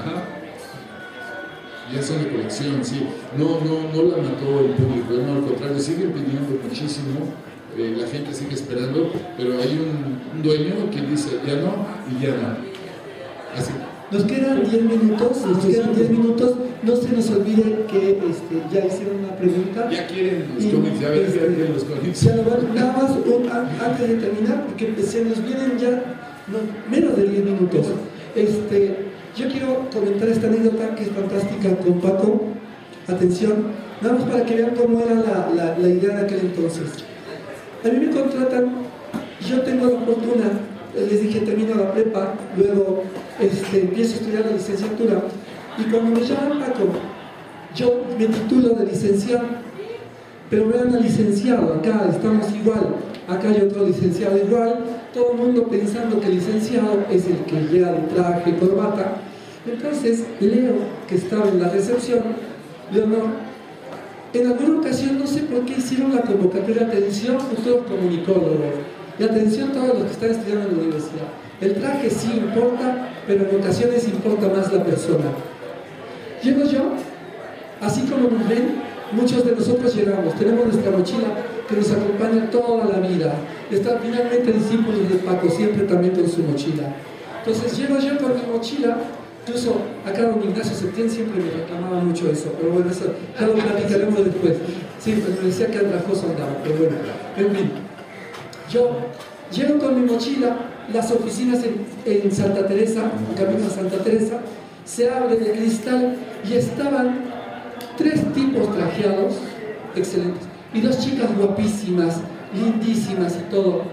Ya son de colección, sí. No la mató el público, no, al contrario, siguen pidiendo muchísimo. La gente sigue esperando, pero hay un dueño que dice, ya no, y ya no. Así. Nos quedan 10 minutos, no se nos olvide que ya hicieron una pregunta. Ya quieren los cómics, ya quieren los cómics. Nada más, antes de terminar, porque se nos vienen ya menos de 10 minutos. Yo quiero comentar esta anécdota que es fantástica con Paco. Atención, nada más para que vean cómo era la idea de aquel entonces. A mí me contratan, yo tengo la fortuna, les dije, termino la prepa, luego empiezo a estudiar la licenciatura, y cuando me llaman Paco, yo me titulo de licenciado, pero me dan a licenciado, acá estamos igual, acá hay otro licenciado igual, todo el mundo pensando que el licenciado es el que lleva el traje, corbata. Entonces Leo, que estaba en la recepción, Leonor, en alguna ocasión no sé por qué hicieron la convocatoria, atención futuros comunicólogos, y atención todos los que están estudiando en la universidad. El traje sí importa, pero en ocasiones importa más la persona. Llego yo, así como nos ven, muchos de nosotros llegamos, tenemos nuestra mochila que nos acompaña toda la vida. Está finalmente discípulos de Paco, siempre también con su mochila. Entonces llego yo con mi mochila, incluso acá don Ignacio Septién siempre me reclamaba mucho eso, pero bueno, eso ya lo platicaremos después. Sí, pues me decía que andrajoso andaba, pero bueno, en fin. Yo llego con mi mochila, las oficinas en Santa Teresa, en camino a Santa Teresa, se abre de cristal y estaban 3 tipos trajeados, excelentes, y 2 chicas guapísimas, lindísimas y todo.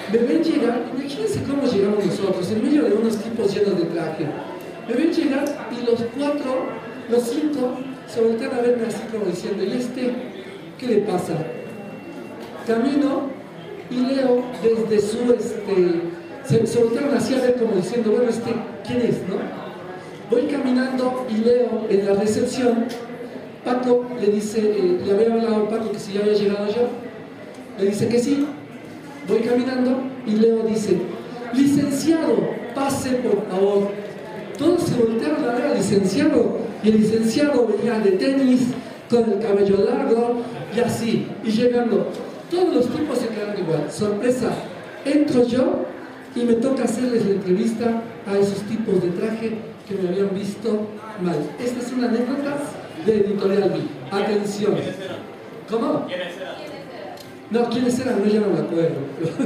Me ven llegar, imagínense cómo llegamos nosotros, en medio de unos tipos llenos de traje. Me ven llegar y los 5 se voltean a verme así como diciendo, ¿y este qué le pasa? Camino y leo desde su, se voltearon así a ver como diciendo, bueno, ¿quién es, no? Voy caminando y leo en la recepción, Paco le dice, le había hablado a Paco que si ya había llegado yo, le dice que sí. Voy caminando y leo, dice, licenciado, pase por favor. Todos se voltearon a ver al licenciado, y el licenciado venía de tenis, con el cabello largo, y así, y llegando. Todos los tipos se quedaron igual. Sorpresa, entro yo y me toca hacerles la entrevista a esos tipos de traje que me habían visto mal. Esta es una anécdota de Editorial B. Atención. ¿Quiénes eran? ¿Cómo? ¿Quiénes eran? No, ¿quiénes eran? No, ya no me acuerdo.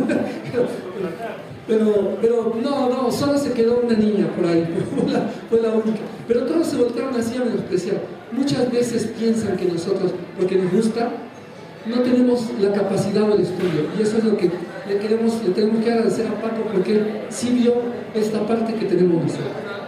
Pero no, solo se quedó una niña por ahí, fue la única. Pero todos se voltearon así a menospreciar. Muchas veces piensan que nosotros, porque nos gusta, no tenemos la capacidad del estudio. Y eso es lo que le tenemos que agradecer a Paco, porque sí vio esta parte que tenemos nosotros.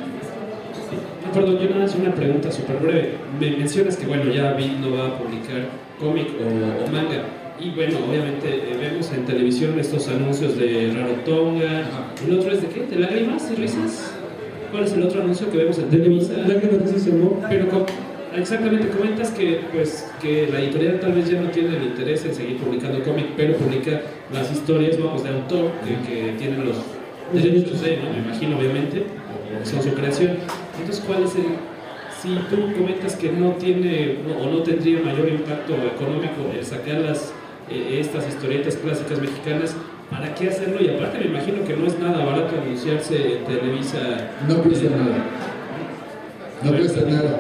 Perdón, yo nada más una pregunta súper breve. Me mencionas que, bueno, ya Vid no va a publicar cómic o manga. Y bueno, obviamente vemos en televisión estos anuncios de Rarotonga. ¿El otro es de qué? ¿De lágrimas y risas? ¿Cuál es el otro anuncio que vemos en Televisa? Lágrimas, risas y amor. Pero exactamente, comentas que, pues, que la editorial tal vez ya no tiene el interés en seguir publicando cómic, pero publica las historias, vamos, de autor que tienen los derechos de, ¿no? Me imagino, obviamente, o son su creación. Entonces, ¿cuál es si tú comentas que no tiene o no tendría mayor impacto económico el sacar estas historietas clásicas mexicanas, ¿para qué hacerlo? Y aparte me imagino que no es nada barato anunciarse en Televisa. No cuesta nada. No cuesta nada.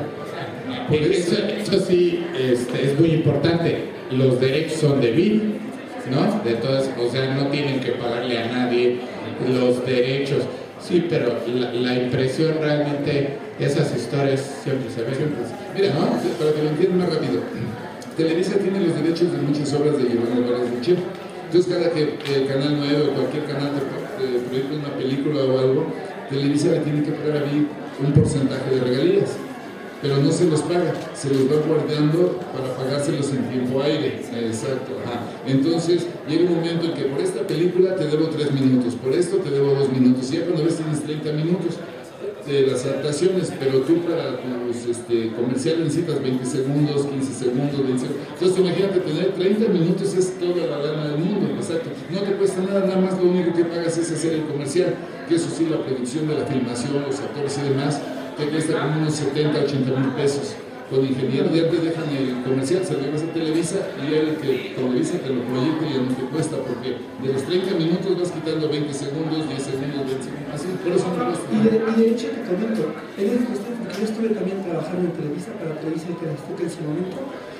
Eso sí es muy importante. Los derechos son de Vid, ¿no? De todas, o sea, no tienen que pagarle a nadie los derechos. Sí, pero la impresión realmente, esas historias siempre se ven. Mira, ¿no? Para que lo entiendan más rápido, Televisa tiene los derechos de muchas obras de Giovanni Álvarez Bucher. Entonces, cada que el Canal 9 o cualquier canal te proyecta una película o algo, Televisa le tiene que pagar a Vid un porcentaje de regalías, pero no se los paga, se los va guardando para pagárselos en tiempo aire. Exacto. Ajá. Entonces, llega un momento en que por esta película te debo 3 minutos, por esto te debo 2 minutos, y ya cuando ves tienes 30 minutos de las adaptaciones, pero tú para tus comerciales necesitas 20 segundos, 15 segundos, 20 segundos. Entonces, imagínate, tener 30 minutos es toda la lana del mundo, exacto. No te cuesta nada, nada más lo único que pagas es hacer el comercial, que eso sí, la producción de la filmación, los actores y demás, te cuesta como unos 70, 80 mil pesos. Con ingeniero ya te dejan el comercial, se lo llevas a Televisa y el que Televisa te lo proyecta y ya no te cuesta, porque de los 30 minutos vas quitando 20 segundos, 10 segundos, 20 segundos, así, por eso no cuesta. Y de hecho te comento, en el cuestión, porque yo estuve también trabajando en Televisa, para Televisa Interactiva en su momento,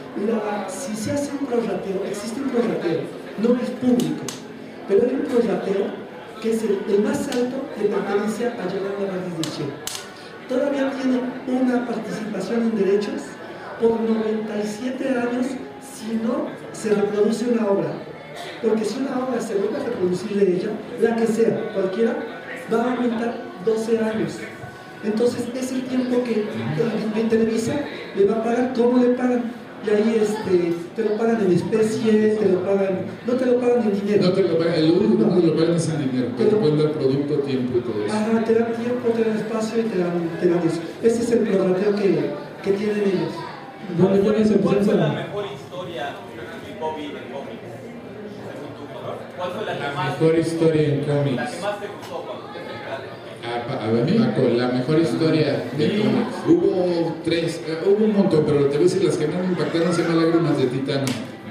si se hace un prorrateo, existe un prorrateo, no es público, pero hay un prorrateo que es el más alto que pertenece a Yolanda Vázquez de Che. Todavía tiene una participación en derechos por 97 años si no se reproduce una obra. Porque si una obra se vuelve a reproducir de ella, la que sea, cualquiera, va a aumentar 12 años. Entonces es el tiempo que en Televisa le va a pagar, ¿cómo le pagan? Y ahí te lo pagan en especie, no te lo pagan en dinero. No te lo pagan, el único que no te lo pagan es en dinero, te pueden dar producto, tiempo y todo eso. Ajá, te dan tiempo, te dan espacio y te dan eso. Ese es el prorrateo que tienen ellos. Bueno, ya les ¿Cuál fue la empezamos mejor historia que publicó Vid en cómics? Según tu color. ¿Cuál fue La mejor historia en cómics. La que más te gustó cuando te enteraste? A ver, Paco, la mejor historia de cómics. Hubo 3, hubo un montón, pero te voy a decir las que más me impactaron se llaman Lágrimas de Titano,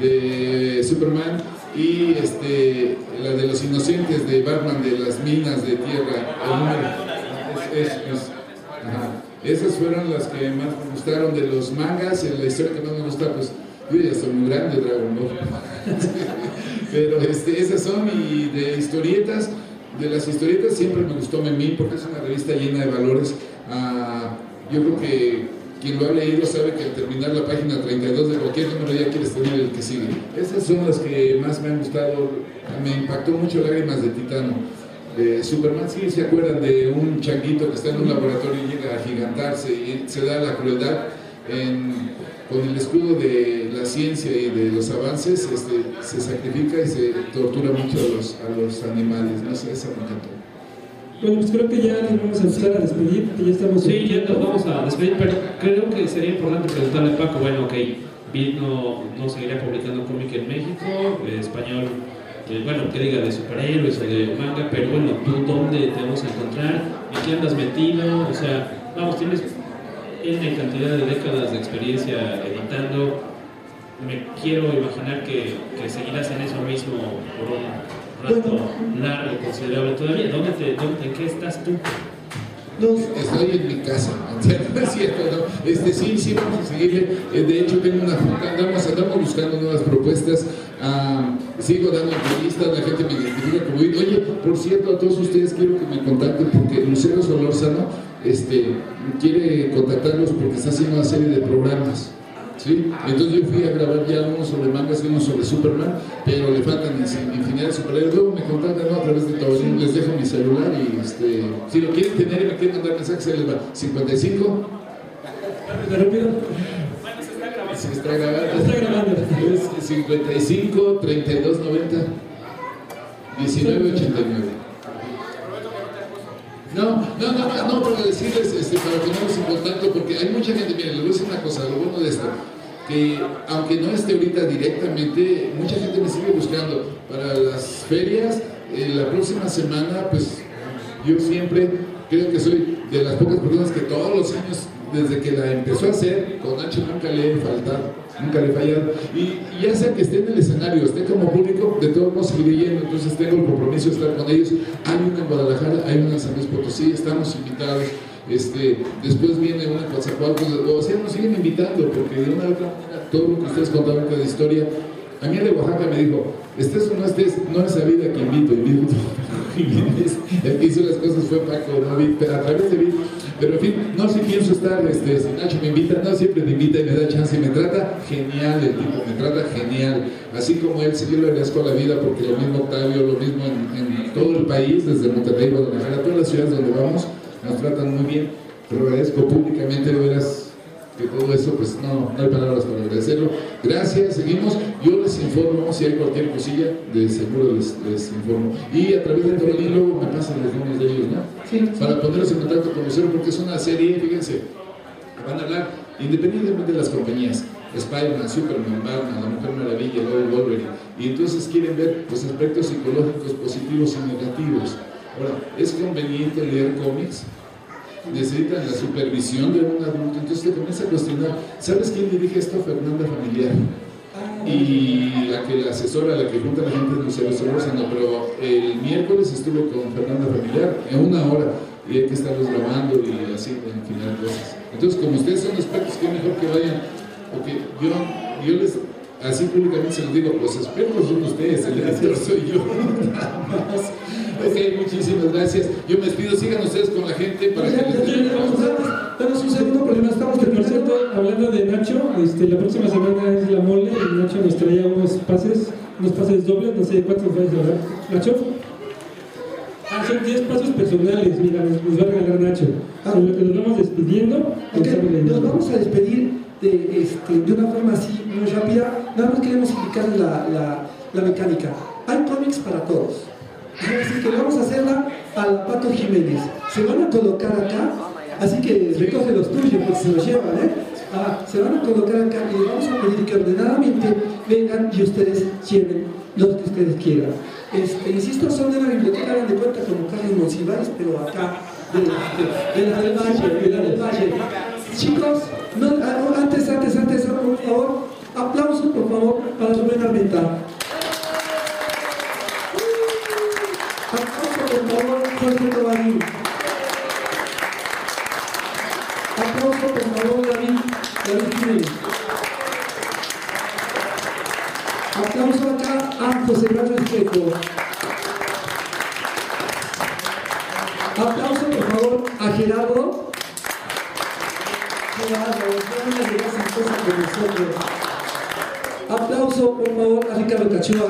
de Superman, y la de los inocentes de Batman, de las minas de tierra. Esas fueron las que más me gustaron de los mangas. Y la historia que más me gusta, pues yo ya soy muy grande, Dragon Ball. Pero esas son, y de historietas. De las historietas siempre me gustó Memín, porque es una revista llena de valores. Yo creo que quien lo ha leído sabe que al terminar la página 32 de cualquier número ya quieres tener el que sigue. Esas son las que más me han gustado. Me impactó mucho Lágrimas de Titano. Superman, sí, se acuerdan de un changuito que está en un laboratorio y llega a agigantarse y se da la crueldad con el escudo de la ciencia y de los avances, se sacrifica y se tortura mucho a los animales, no sé, esa me encantó. Bueno, pues creo que ya nos vamos a empezar a despedir, que ya estamos... Sí, ya nos vamos a despedir, pero creo que sería importante preguntarle a Paco, bueno, ok, Vid no seguirá publicando cómic en México, español, bueno, que diga de superhéroes o de manga, pero bueno, ¿tú dónde te vamos a encontrar? ¿En qué andas metido? O sea, vamos, tienes N cantidad de décadas de experiencia editando, me quiero imaginar que seguirás en eso mismo por un rato largo, considerable todavía. ¿En qué estás tú? Estoy en mi casa, ¿no es cierto? ¿No? Sí, vamos a seguirle. De hecho, tengo una junta, andamos buscando nuevas propuestas. Sigo dando entrevistas, la gente me identifica como oye, por cierto, a todos ustedes quiero que me contacten porque Lucero Solórzano quiere contactarlos porque está haciendo una serie de programas. ¿Sí? Entonces yo fui a grabar ya uno sobre mangas y uno sobre Superman, pero le faltan infinidad de superhéroes. Luego me contactan a través de Tabarín, les dejo mi celular y si lo quieren tener y me quieren mandar mensajes, ahí les va. 55. Se está grabando. Es 55 32 90 19 89. No, para decirles, para ponernos en contacto, porque hay mucha gente, miren, les voy a decir una cosa, lo bueno de esto, que aunque no esté ahorita directamente, mucha gente me sigue buscando para las ferias. La próxima semana, pues yo siempre creo que soy de las pocas personas que todos los años, desde que la empezó a hacer, con Nacho nunca le he faltado, nunca le he fallado, y ya sea que esté en el escenario, esté como público, de todos modos seguiré yendo. Entonces tengo el compromiso de estar con ellos. Hay una en Guadalajara, hay una en San Luis Potosí, estamos invitados. Después viene una en Coatzacoalcos, o sea, nos siguen invitando, porque de una u otra manera, todo lo que ustedes contaron de historia. A mí de Oaxaca me dijo, estés o no estés, no es a vida que invito. El que hizo las cosas fue Paco, ¿no? A través de Vid. Pero en fin, no, si pienso estar, si Nacho me invita, no, siempre me invita y me da chance y me trata genial el tipo, me trata genial. Así como él, yo le agradezco a la vida, porque lo mismo Octavio, lo mismo en todo el país, desde Monterrey, Guadalajara, todas las ciudades donde vamos, nos tratan muy bien. Pero agradezco públicamente, de veras, que todo eso, pues no hay palabras para agradecerlo. Gracias, seguimos. Yo les informo si hay cualquier cosilla, de seguro les informo. Y a través de Tabarín luego me pasan los nombres de ellos, ¿no? Sí. Para ponerlos en contacto con Lucero, porque es una serie, fíjense, van a hablar independientemente de las compañías. Spider-Man, Superman, Batman, La Mujer Maravilla, Wolverine. Y entonces quieren ver los aspectos psicológicos positivos y negativos. Ahora, es conveniente leer cómics. Necesitan la supervisión de un adulto, entonces te comienza a cuestionar, ¿sabes quién dirige esto? Fernanda Familiar. Y la asesora, la que junta a la gente de Lucero Solórzano, pero el miércoles estuve con Fernanda Familiar en 1 hora y hay que estarlos grabando y así, en final, cosas. Entonces, como ustedes son expertos, qué mejor que vayan, porque yo les, así públicamente se los digo, los expertos son ustedes, el editor soy yo, nada más. Ok, muchísimas gracias. Yo me despido, sigan ustedes con la gente para que les danos un segundo porque no estamos terminando. Por cierto, hablando de Nacho, la próxima semana es la mole y Nacho nos traía unos pases dobles, no sé cuántos pases, ¿verdad? Nacho. Son 10 pasos personales, mira, nos va a regalar Nacho. Con lo que nos vamos despidiendo. Nos vamos a despedir de una forma así muy rápida. Nada más queremos indicar la mecánica. Hay cómics para todos. Así que vamos a hacerla al Paco Jiménez. Se van a colocar acá, así que recoge los tuyos porque se los llevan, se van a colocar acá y les vamos a pedir que ordenadamente vengan y ustedes lleven los que ustedes quieran. Insisto, son de la biblioteca, hagan de cuenta como Carlos Monsiváis, pero acá, de la del Valle. Chicos, antes, por favor, aplausos por favor para Rubén Armenta. Aplauso por favor, Jorge Tabarín. Aplauso por favor, David Jiménez. Aplauso acá a José Manuel Espejo. Aplauso por favor a Gerardo con nosotros. Aplauso, por favor, a Ricardo Cachua.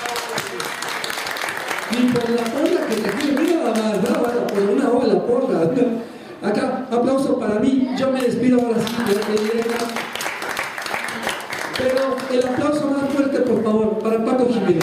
Y por la porra que te quiero, mira la más, por una hora la porra. Acá, aplauso para mí. Yo me despido ahora sí, pero el aplauso más fuerte, por favor, para Paco Jiménez.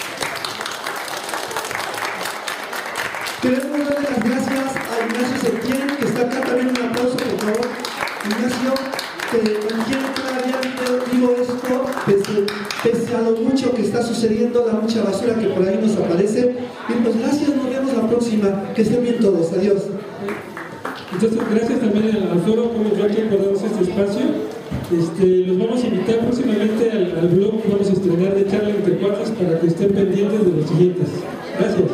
Queremos darle las gracias a Ignacio Septién, que está acá también. Un aplauso, por favor. Ignacio, con quien todavía digo esto, pese a lo mucho que está sucediendo, la mucha basura que por ahí nos aparece. Y pues gracias, nos vemos la próxima. Que estén bien todos. Adiós. Entonces, gracias también al Foro Comic Rock por darnos este espacio. Los vamos a invitar próximamente al blog que vamos a estrenar de Charla entre Cuates para que estén pendientes de los siguientes. Gracias.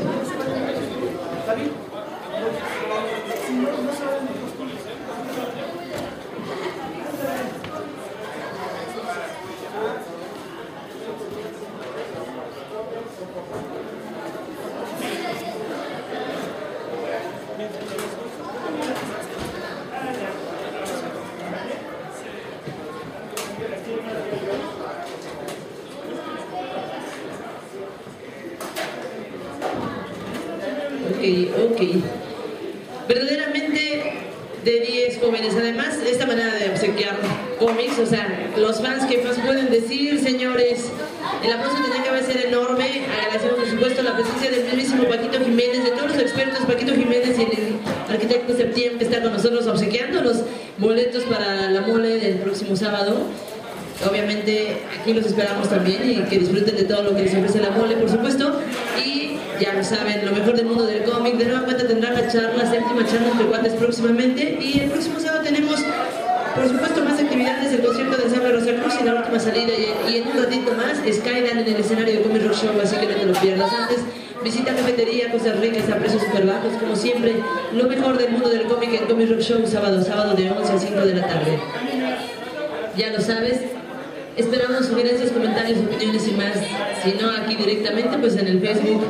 Ok. Verdaderamente de 10 jóvenes. Además, esta manera de obsequiar cómics, o sea, los fans, ¿qué más pueden decir, señores? El aplauso tenía que ser enorme. Agradecemos, por supuesto, la presencia del mismísimo Paquito Jiménez, de todos los expertos, Paquito Jiménez y el arquitecto Septién, que está con nosotros obsequiando los boletos para la mole del próximo sábado. Obviamente, aquí los esperamos también y que disfruten de todo lo que les ofrece la mole, por supuesto. Y ya lo saben, lo mejor del mundo del cómic. De nueva cuenta tendrán la séptima charla entre cuates próximamente. Y el próximo sábado tenemos, por supuesto, más actividades, el concierto de Ensamble Rosa Cruz y la última salida. Y en un ratito más, Skydan en el escenario de Comic Rock Show, así que no te lo pierdas. Antes, visita cafetería, cosas ricas a precios super bajos, como siempre. Lo mejor del mundo del cómic en Comic Rock Show, sábado de 11 a 5 de la tarde. Ya lo sabes. Esperamos sugerencias, comentarios, opiniones y más. Si no, aquí directamente, pues en el Facebook,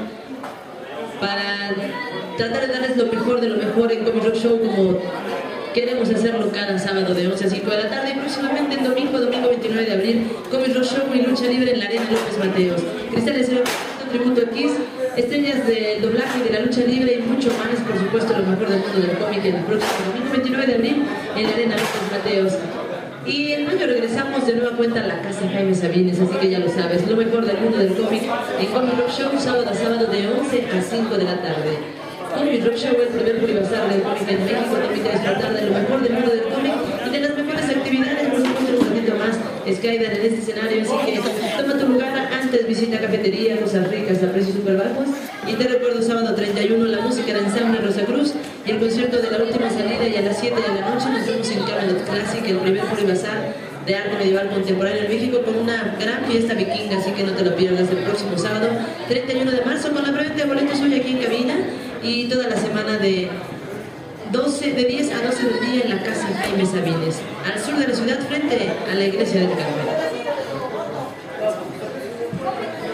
para tratar de darles lo mejor de lo mejor en Comic Rock Show, como queremos hacerlo cada sábado de 11 a 5 de la tarde. Y próximamente el domingo 29 de abril, Comic Rock Show y lucha libre en la Arena López Mateos. Cristales Tributo X, estrellas del doblaje y de la lucha libre y mucho más, por supuesto, lo mejor del mundo del cómic en el próximo domingo 29 de abril en la Arena López Mateos. Y en mayo regresamos de nueva cuenta a la casa Jaime Sabines, así que ya lo sabes, lo mejor del mundo del cómic en Comic Rock Show, sábado a sábado de 11 a 5 de la tarde. Comic Rock Show, el primer pluribazar del cómic en México, te invita a disfrutar de lo mejor del mundo del cómic y de las mejores actividades, por supuesto, un ratito más, Skydan en este escenario, así que toma tu lugar. Antes visita cafetería, cosas ricas a precios super bajos. Y te recuerdo, sábado 31, la música de Ensamble Rosa Cruz y el concierto de la última salida, y a las 7 de la noche nos vemos en Camelot Classic, el primer pluribazar de arte medieval contemporáneo en México, con una gran fiesta vikinga, así que no te lo pierdas el próximo sábado 31 de marzo con la preventa de boletos hoy aquí en cabina, y toda la semana de 10 a 12 del día en la casa Jaime Sabines, al sur de la ciudad, frente a la iglesia del Carmen.